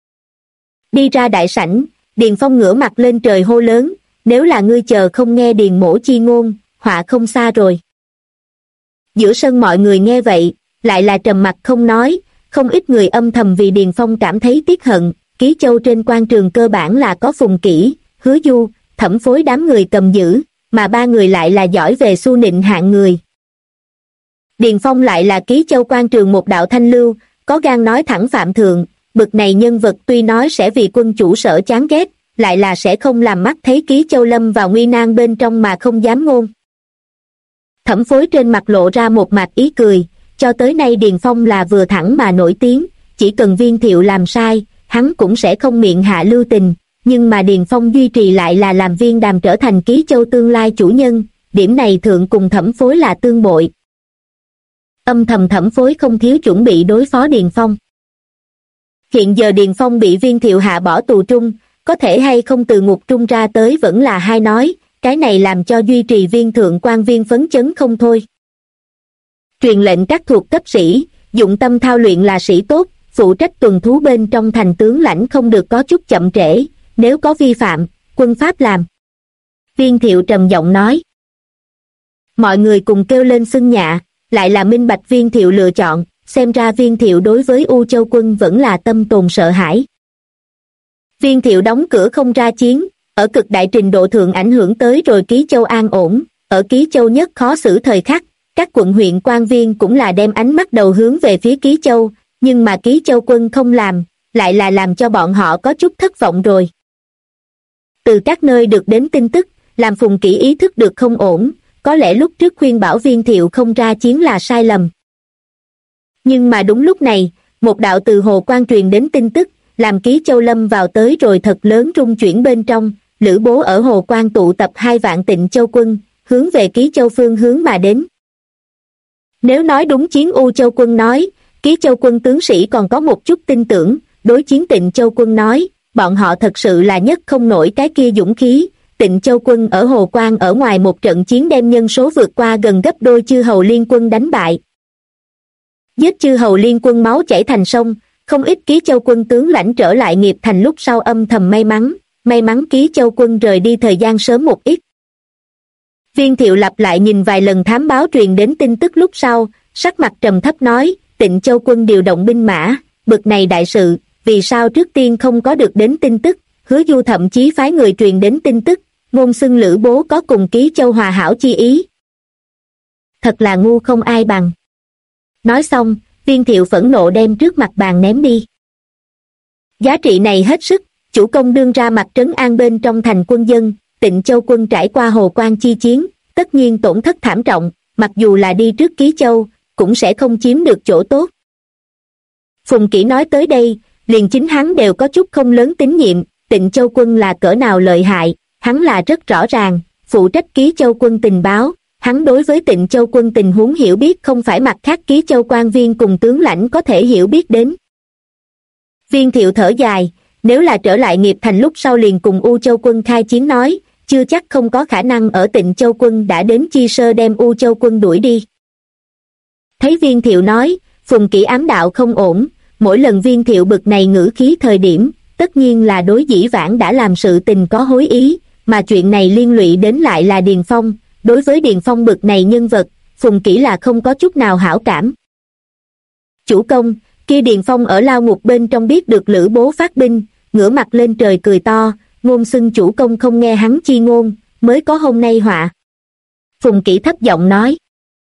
Đi ra đại sảnh, Điền Phong ngửa mặt lên trời hô lớn, nếu là ngươi chờ không nghe Điền mỗ chi ngôn, họa không xa rồi. Giữa sân mọi người nghe vậy, lại là trầm mặc không nói, không ít người âm thầm vì Điền Phong cảm thấy tiếc hận. Ký Châu trên quan trường cơ bản là có Phùng Kỷ, Hứa Du, Thẩm Phối đám người cầm giữ, mà 3 người lại là giỏi về xu nịnh hạng người. Điền Phong lại là Ký Châu quan trường một đạo thanh lưu, có gan nói thẳng phạm thượng, bực này nhân vật tuy nói sẽ vì quân chủ sở chán ghét, lại là sẽ không làm mắt thấy Ký Châu lâm vào nguy nan bên trong mà không dám ngôn. Thẩm Phối trên mặt lộ ra một mặt ý cười, cho tới nay Điền Phong là vừa thẳng mà nổi tiếng, chỉ cần Viên Thiệu làm sai, hắn cũng sẽ không miệng hạ lưu tình, nhưng mà Điền Phong duy trì lại là làm Viên Đàm trở thành Ký Châu tương lai chủ nhân, điểm này thượng cùng Thẩm Phối là tương bội. Âm thầm Thẩm Phối không thiếu chuẩn bị đối phó Điền Phong. Hiện giờ Điền Phong bị Viên Thiệu hạ bỏ tù trung, có thể hay không từ ngục trung ra tới vẫn là hai nói, cái này làm cho duy trì viên thượng quan viên phấn chấn không thôi. Truyền lệnh các thuộc cấp sĩ, dụng tâm thao luyện là sĩ tốt, phụ trách tuần thú bên trong thành tướng lãnh không được có chút chậm trễ, nếu có vi phạm, quân pháp làm. Viên Thiệu trầm giọng nói. Mọi người cùng kêu lên xưng nhạ, lại là minh bạch Viên Thiệu lựa chọn, xem ra Viên Thiệu đối với U Châu quân vẫn là tâm tồn sợ hãi. Viên Thiệu đóng cửa không ra chiến, ở cực đại trình độ thượng ảnh hưởng tới rồi Ký Châu an ổn, ở Ký Châu nhất khó xử thời khắc, các quận huyện quan viên cũng là đem ánh mắt đầu hướng về phía Ký Châu, nhưng mà Ký Châu quân không làm, lại là làm cho bọn họ có chút thất vọng rồi. Từ các nơi được đến tin tức, làm Phùng Kỷ ý thức được không ổn, có lẽ lúc trước khuyên bảo Viên Thiệu không ra chiến là sai lầm. Nhưng mà đúng lúc này, một đạo từ Hồ Quan truyền đến tin tức, làm Ký Châu lâm vào tới rồi thật lớn rung chuyển bên trong, Lữ Bố ở Hồ Quan tụ tập 2 vạn Tịnh Châu quân, hướng về Ký Châu phương hướng mà đến. Nếu nói đúng Chiến U Châu quân nói, Ký Châu quân tướng sĩ còn có một chút tin tưởng, đối Chiến Tịnh Châu quân nói, bọn họ thật sự là nhất không nổi cái kia dũng khí. Tịnh Châu quân ở Hồ Quan ở ngoài một trận chiến đem nhân số vượt qua gần gấp đôi Chư Hầu Liên quân đánh bại. Giết Chư Hầu Liên quân máu chảy thành sông, không ít Ký Châu quân tướng lãnh trở lại nghiệp thành lúc sau âm thầm may mắn Ký Châu quân rời đi thời gian sớm một ít. Viên Thiệu lặp lại nhìn vài lần thám báo truyền đến tin tức lúc sau, sắc mặt trầm thấp nói, Tịnh Châu quân điều động binh mã, bực này đại sự, vì sao trước tiên không có được đến tin tức, Hứa Du thậm chí phái người truyền đến tin tức, ngôn xưng Lữ Bố có cùng Ký Châu hòa hảo chi ý. Thật là ngu không ai bằng. Nói xong, Viên Thiệu phẫn nộ đem trước mặt bàn ném đi. Giá trị này hết sức, chủ công đương ra mặt trấn an bên trong thành quân dân, Tịnh Châu quân trải qua Hồ Quan chi chiến, tất nhiên tổn thất thảm trọng, mặc dù là đi trước Ký Châu, cũng sẽ không chiếm được chỗ tốt. Phùng Kỷ nói tới đây, liền chính hắn đều có chút không lớn tín nhiệm, Tịnh Châu quân là cỡ nào lợi hại, hắn là rất rõ ràng, phụ trách Ký Châu quân tình báo, hắn đối với Tịnh Châu quân tình huống hiểu biết không phải mặt khác Ký Châu quan viên cùng tướng lãnh có thể hiểu biết đến. Viên Thiệu thở dài, nếu là trở lại nghiệp thành lúc sau liền cùng U Châu quân khai chiến nói, chưa chắc không có khả năng ở Tịnh Châu quân đã đến chi sơ đem U Châu quân đuổi đi. Thấy Viên Thiệu nói, Phùng Kỷ ám đạo không ổn, mỗi lần Viên Thiệu bực này ngữ khí thời điểm, tất nhiên là đối dĩ vãng đã làm sự tình có hối ý, mà chuyện này liên lụy đến lại là Điền Phong, đối với Điền Phong bực này nhân vật, Phùng Kỷ là không có chút nào hảo cảm. Chủ công, kia Điền Phong ở lao ngục bên trong biết được Lữ Bố phát binh, ngửa mặt lên trời cười to, ngôn xưng chủ công không nghe hắn chi ngôn, mới có hôm nay họa. Phùng Kỷ thấp giọng nói.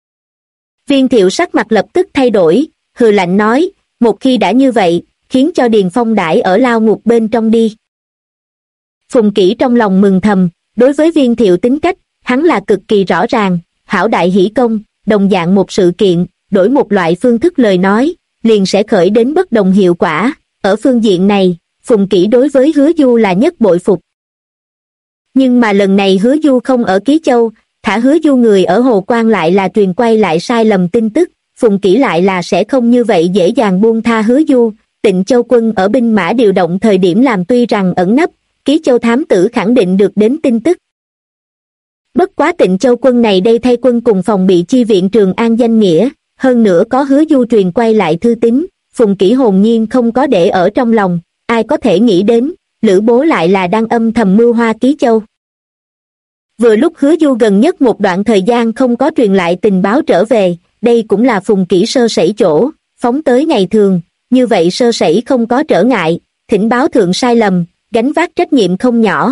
Viên Thiệu sắc mặt lập tức thay đổi, hừ lạnh nói, một khi đã như vậy, khiến cho Điền Phong đãi ở lao ngục bên trong đi. Phùng Kỷ trong lòng mừng thầm, đối với Viên Thiệu tính cách, hắn là cực kỳ rõ ràng, hảo đại hỷ công, đồng dạng một sự kiện, đổi một loại phương thức lời nói, liền sẽ khởi đến bất đồng hiệu quả. Ở phương diện này, Phùng Kỷ đối với Hứa Du là nhất bội phục. Nhưng mà lần này Hứa Du không ở Ký Châu, thả Hứa Du người ở Hồ Quan lại là truyền quay lại sai lầm tin tức, Phùng Kỷ lại là sẽ không như vậy dễ dàng buông tha Hứa Du. Tịnh Châu quân ở binh mã điều động thời điểm làm tuy rằng ẩn nấp, Ký Châu thám tử khẳng định được đến tin tức. Bất quá Tịnh Châu quân này đây thay quân cùng phòng bị chi viện Trường An danh nghĩa, hơn nữa có Hứa Du truyền quay lại thư tín, Phùng Kỷ hồn nhiên không có để ở trong lòng, ai có thể nghĩ đến, Lữ Bố lại là đang âm thầm mưu hoa Ký Châu. Vừa lúc Hứa Du gần nhất một đoạn thời gian không có truyền lại tình báo trở về, đây cũng là Phùng Kỷ sơ sẩy chỗ, phóng tới ngày thường, như vậy sơ sẩy không có trở ngại, thỉnh báo thượng sai lầm, gánh vác trách nhiệm không nhỏ.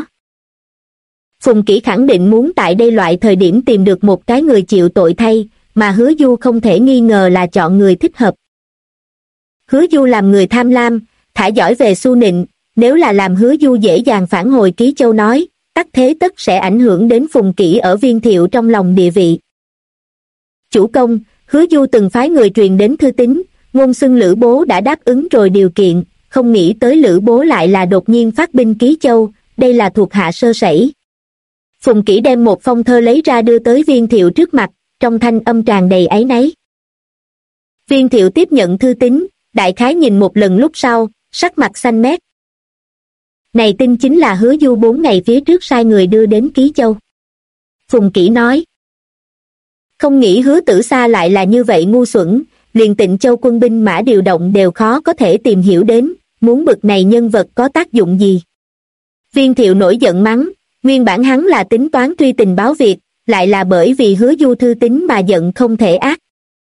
Phùng Kỷ khẳng định muốn tại đây loại thời điểm tìm được một cái người chịu tội thay, mà Hứa Du không thể nghi ngờ là chọn người thích hợp. Hứa Du làm người tham lam, thả giỏi về xu nịnh, nếu là làm Hứa Du dễ dàng phản hồi Ký Châu nói, tắc thế tất sẽ ảnh hưởng đến Phùng Kỷ ở Viên Thiệu trong lòng địa vị. Chủ công, Hứa Du từng phái người truyền đến thư tín, ngôn xưng Lữ Bố đã đáp ứng rồi điều kiện, không nghĩ tới Lữ Bố lại là đột nhiên phát binh Ký Châu, đây là thuộc hạ sơ sẩy. Phùng Kỷ đem một phong thơ lấy ra đưa tới Viên Thiệu trước mặt, trong thanh âm tràn đầy áy náy. Viên Thiệu tiếp nhận thư tín, đại khái nhìn một lần lúc sau, sắc mặt xanh mét. Này tin chính là Hứa Du 4 ngày phía trước sai người đưa đến Ký Châu. Phùng Kỷ nói. Không nghĩ Hứa Tử Sa lại là như vậy ngu xuẩn, liền Tịnh Châu quân binh mã điều động đều khó có thể tìm hiểu đến, muốn bực này nhân vật có tác dụng gì. Viên Thiệu nổi giận mắng, nguyên bản hắn là tính toán truy tình báo việc, lại là bởi vì Hứa Du thư tín mà giận không thể ác.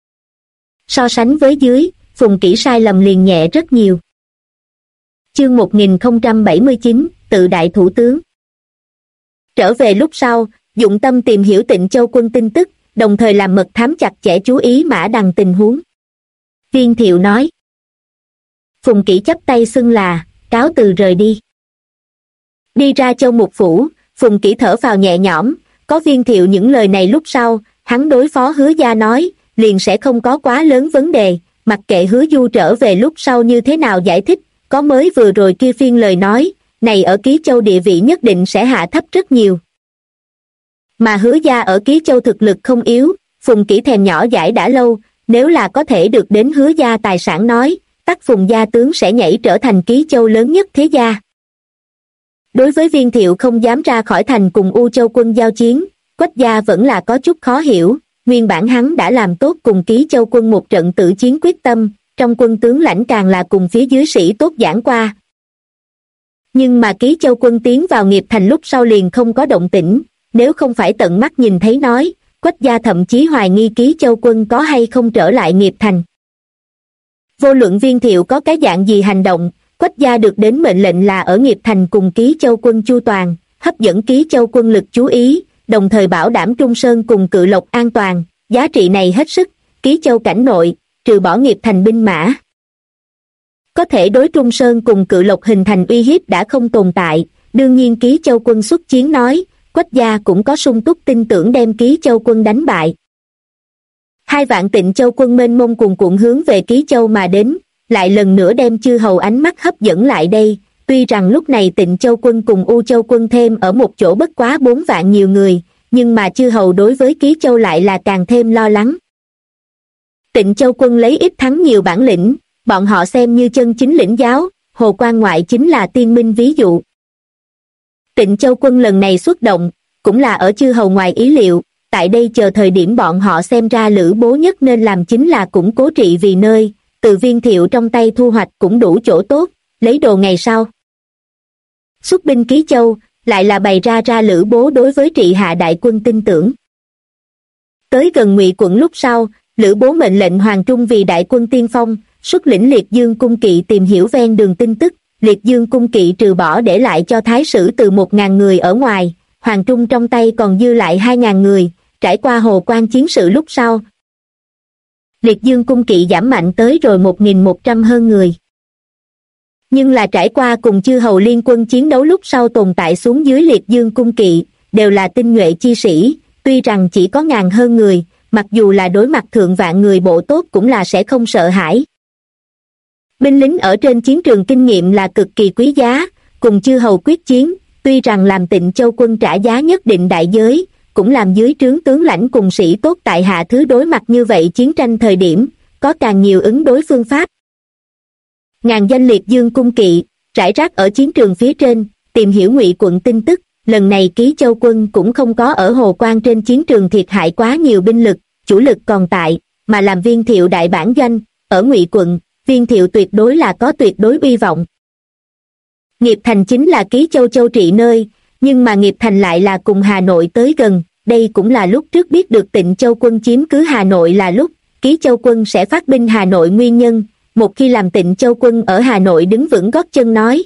So sánh với dưới, Phùng Kỷ sai lầm liền nhẹ rất nhiều. Chương 1079, tự đại thủ tướng. Trở về lúc sau, dụng tâm tìm hiểu Tịnh Châu quân tin tức, đồng thời làm mật thám chặt chẽ chú ý Mã Đằng tình huống. Viên Thiệu nói. Phùng Kỷ chắp tay xưng là, cáo từ rời đi. Đi ra Châu Mục Phủ, Phùng Kỷ thở phào nhẹ nhõm, có Viên Thiệu những lời này lúc sau, hắn đối phó Hứa gia nói, liền sẽ không có quá lớn vấn đề, mặc kệ Hứa Du trở về lúc sau như thế nào giải thích, có mới vừa rồi kia phiên lời nói, này ở Ký Châu địa vị nhất định sẽ hạ thấp rất nhiều. Mà Hứa gia ở Ký Châu thực lực không yếu, Phùng Kỷ thèm nhỏ dãi đã lâu, nếu là có thể được đến Hứa gia tài sản nói, tắc Phùng gia tướng sẽ nhảy trở thành Ký Châu lớn nhất thế gia. Đối với Viên Thiệu không dám ra khỏi thành cùng U Châu quân giao chiến, Quách gia vẫn là có chút khó hiểu, nguyên bản hắn đã làm tốt cùng Ký Châu quân một trận tử chiến quyết tâm, trong quân tướng lãnh càng là cùng phía dưới sĩ tốt giảng qua. Nhưng mà Ký Châu quân tiến vào Nghiệp Thành lúc sau liền không có động tĩnh, nếu không phải tận mắt nhìn thấy nói, Quách gia thậm chí hoài nghi Ký Châu quân có hay không trở lại Nghiệp Thành. Vô luận Viên Thiệu có cái dạng gì hành động, Quách gia được đến mệnh lệnh là ở Nghiệp Thành cùng Ký Châu quân chu toàn, hấp dẫn Ký Châu quân lực chú ý, đồng thời bảo đảm Trung Sơn cùng Cự Lộc an toàn, giá trị này hết sức, Ký Châu cảnh nội, trừ bỏ Nghiệp Thành binh mã. Có thể đối Trung Sơn cùng Cự Lộc hình thành uy hiếp đã không tồn tại, đương nhiên Ký Châu quân xuất chiến nói, Quách gia cũng có sung túc tin tưởng đem Ký Châu quân đánh bại. 2 vạn Tịnh Châu quân mênh mông cuồn cuộn hướng về Ký Châu mà đến, lại lần nữa đem chư hầu ánh mắt hấp dẫn lại đây, tuy rằng lúc này Tịnh Châu quân cùng U Châu quân thêm ở một chỗ bất quá 4 vạn nhiều người, nhưng mà chư hầu đối với Ký Châu lại là càng thêm lo lắng. Tịnh Châu quân lấy ít thắng nhiều bản lĩnh, bọn họ xem như chân chính lĩnh giáo, Hồ Quan ngoại chính là tiên minh ví dụ. Tịnh Châu quân lần này xuất động, cũng là ở chư hầu ngoài ý liệu, tại đây chờ thời điểm bọn họ xem ra Lữ Bố nhất nên làm chính là củng cố trị vì nơi, từ Viên Thiệu trong tay thu hoạch cũng đủ chỗ tốt, lấy đồ ngày sau. Xuất binh Ký Châu, lại là bày ra Lữ Bố đối với trị hạ đại quân tin tưởng. Tới gần Ngụy quận lúc sau, Lữ Bố mệnh lệnh Hoàng Trung vì đại quân tiên phong, xuất lĩnh Liệt Dương cung kỵ tìm hiểu ven đường tin tức, Liệt Dương cung kỵ trừ bỏ để lại cho thái sử từ 1.000 người ở ngoài, Hoàng Trung trong tay còn dư lại 2.000 người, trải qua Hồ Quan chiến sự lúc sau. Liệt Dương cung kỵ giảm mạnh tới rồi 1.100 hơn người. Nhưng là trải qua cùng chư hầu liên quân chiến đấu lúc sau tồn tại xuống dưới Liệt Dương cung kỵ, đều là tinh nhuệ chi sĩ, tuy rằng chỉ có 1.000 hơn người, mặc dù là đối mặt thượng vạn người bộ tốt cũng là sẽ không sợ hãi. Binh lính ở trên chiến trường kinh nghiệm là cực kỳ quý giá, cùng chư hầu quyết chiến, tuy rằng làm Tịnh Châu quân trả giá nhất định đại giới, cũng làm dưới trướng tướng lãnh cùng sĩ tốt tại hạ thứ đối mặt như vậy chiến tranh thời điểm, có càng nhiều ứng đối phương pháp. Ngàn danh Liệt Dương cung kỵ, rải rác ở chiến trường phía trên, tìm hiểu Ngụy quận tin tức, lần này Ký Châu quân cũng không có ở Hồ Quan trên chiến trường thiệt hại quá nhiều binh lực, chủ lực còn tại, mà làm Viên Thiệu đại bản doanh, ở Ngụy quận, Viên Thiệu tuyệt đối là có tuyệt đối uy vọng. Nghiệp Thành chính là Ký Châu châu trị nơi, nhưng mà Nghiệp Thành lại là cùng Hà Nội tới gần, đây cũng là lúc trước biết được Tịnh Châu quân chiếm cứ Hà Nội là lúc Ký Châu quân sẽ phát binh Hà Nội nguyên nhân, một khi làm Tịnh Châu quân ở Hà Nội đứng vững gót chân nói.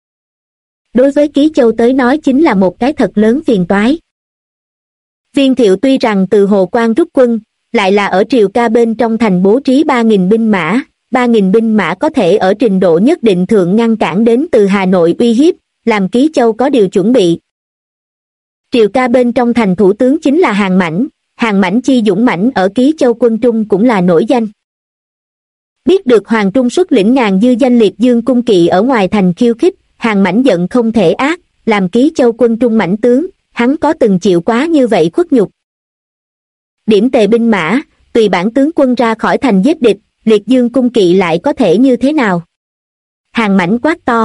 Đối với Ký Châu tới nói chính là một cái thật lớn phiền toái. Viên Thiệu tuy rằng từ Hồ Quan rút quân, lại là ở Triều Ca bên trong thành bố trí 3.000 binh mã, 3.000 binh mã có thể ở trình độ nhất định thượng ngăn cản đến từ Hà Nội uy hiếp, làm Ký Châu có điều chuẩn bị. Triều ca bên trong thành thủ tướng chính là Hàn Mãnh chi dũng mãnh ở Ký Châu quân Trung cũng là nổi danh. Biết được Hoàng Trung xuất lĩnh ngàn dư danh liệt dương cung kỵ ở ngoài thành khiêu khích, Hàn Mãnh giận không thể ác, làm Ký Châu quân Trung mãnh tướng, hắn có từng chịu quá như vậy khuất nhục. Điểm tề binh mã, tùy bản tướng quân ra khỏi thành giết địch, liệt dương cung kỵ lại có thể như thế nào? Hàn Mãnh quát to.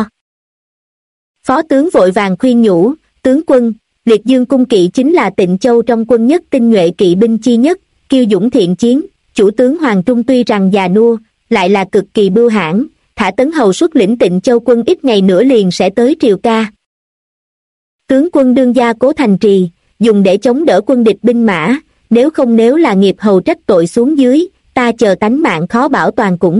Phó tướng vội vàng khuyên nhủ, tướng quân, liệt dương cung kỵ chính là Tịnh Châu trong quân nhất tinh nhuệ kỵ binh chi nhất, kiêu dũng thiện chiến, chủ tướng Hoàng Trung tuy rằng già nua, lại là cực kỳ bưu hãn, thả Tấn Hầu xuất lĩnh Tịnh Châu quân ít ngày nữa liền sẽ tới triều ca. Tướng quân đương gia cố thành trì, dùng để chống đỡ quân địch binh mã, nếu là nghiệp hầu trách tội xuống dưới, ta chờ tánh mạng khó bảo toàn cũng.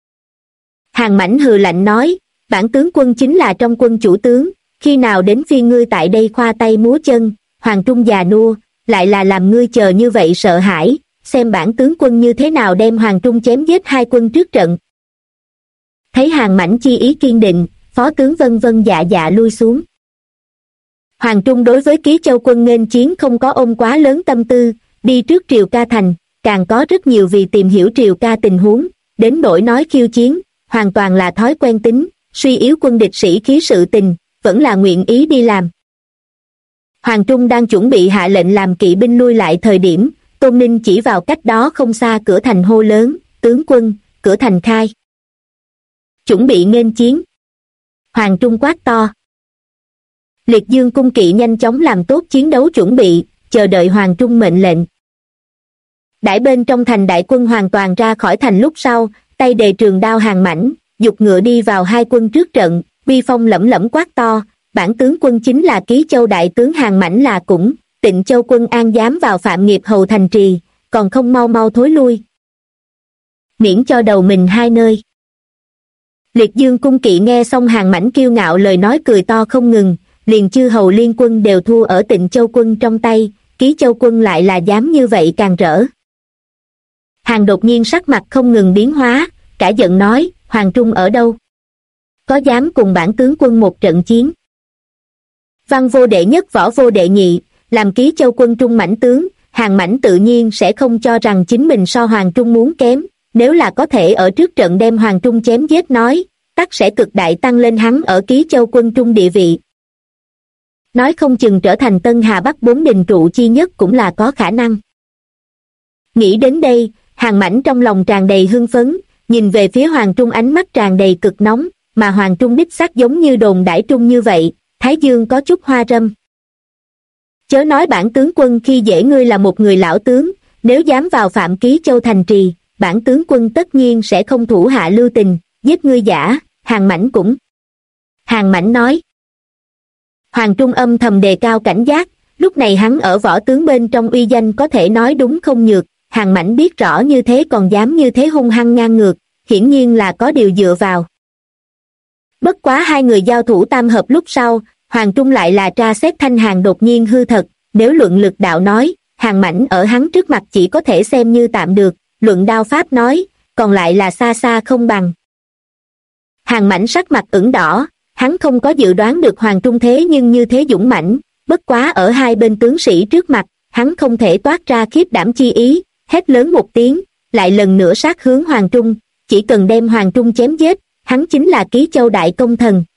Hàn Mãnh hừ lạnh nói, bản tướng quân chính là trong quân chủ tướng, khi nào đến phiên ngươi tại đây khoa tay múa chân, Hoàng Trung già nua, lại là làm ngươi chờ như vậy sợ hãi, xem bản tướng quân như thế nào đem Hoàng Trung chém giết hai quân trước trận. Thấy Hàn Mãnh chi ý kiên định, phó tướng vân vân dạ dạ lui xuống. Hoàng Trung đối với Ký Châu quân nghênh chiến không có ôm quá lớn tâm tư, đi trước triều ca thành, càng có rất nhiều vì tìm hiểu triều ca tình huống, đến nỗi nói khiêu chiến, hoàn toàn là thói quen tính, suy yếu quân địch sĩ khí sự tình, vẫn là nguyện ý đi làm. Hoàng Trung đang chuẩn bị hạ lệnh làm kỵ binh lui lại thời điểm, Tôn Ninh chỉ vào cách đó không xa cửa thành hô lớn, tướng quân, cửa thành khai. Chuẩn bị nghênh chiến. Hoàng Trung quát to. Liệt dương cung kỵ nhanh chóng làm tốt chiến đấu chuẩn bị, chờ đợi Hoàng Trung mệnh lệnh. Đãi bên trong thành đại quân hoàn toàn ra khỏi thành lúc sau, tay đề trường đao Hàn Mãnh, giục ngựa đi vào hai quân trước trận, uy phong lẫm lẫm quát to, bản tướng quân chính là Ký Châu đại tướng Hàn Mãnh là cũng, Tịnh Châu quân an dám vào phạm nghiệp hầu thành trì, còn không mau mau thối lui. Miễn cho đầu mình hai nơi. Liệt dương cung kỵ nghe xong Hàn Mãnh kiêu ngạo lời nói cười to không ngừng, liền chư hầu liên quân đều thua ở Tịnh Châu quân trong tay, Ký Châu quân lại là dám như vậy càng rỡ. Hàn đột nhiên sắc mặt không ngừng biến hóa, cả giận nói, Hoàng Trung ở đâu? Có dám cùng bản tướng quân một trận chiến? Văn vô đệ nhất võ vô đệ nhị, làm Ký Châu quân Trung mãnh tướng, Hàn Mãnh tự nhiên sẽ không cho rằng chính mình so Hoàng Trung muốn kém, nếu là có thể ở trước trận đem Hoàng Trung chém giết nói, tất sẽ cực đại tăng lên hắn ở Ký Châu quân Trung địa vị. Nói không chừng trở thành Tân Hà Bắc bốn đình trụ chi nhất cũng là có khả năng. Nghĩ đến đây, Hàn Mãnh trong lòng tràn đầy hưng phấn, nhìn về phía Hoàng Trung ánh mắt tràn đầy cực nóng, mà Hoàng Trung đích xác giống như đồn đãi trung như vậy, thái dương có chút hoa râm. Chớ nói bản tướng quân khi dễ ngươi là một người lão tướng, nếu dám vào phạm Ký Châu thành trì, bản tướng quân tất nhiên sẽ không thủ hạ lưu tình, giết ngươi giả, Hàn Mãnh cũng. Hàn Mãnh nói. Hoàng Trung âm thầm đề cao cảnh giác, lúc này hắn ở võ tướng bên trong uy danh có thể nói đúng không nhược, Hàn Mãnh biết rõ như thế còn dám như thế hung hăng ngang ngược, hiển nhiên là có điều dựa vào. Bất quá hai người giao thủ tam hợp lúc sau, Hoàng Trung lại là tra xét thanh hàn đột nhiên hư thật, nếu luận lực đạo nói, Hàn Mãnh ở hắn trước mặt chỉ có thể xem như tạm được, luận đao pháp nói, còn lại là xa xa không bằng. Hàn Mãnh sắc mặt ửng đỏ, hắn không có dự đoán được Hoàng Trung thế nhưng như thế dũng mãnh, bất quá ở hai bên tướng sĩ trước mặt, hắn không thể toát ra khiếp đảm chi ý, hét lớn một tiếng, lại lần nữa sát hướng Hoàng Trung, chỉ cần đem Hoàng Trung chém giết, hắn chính là Ký Châu đại công thần,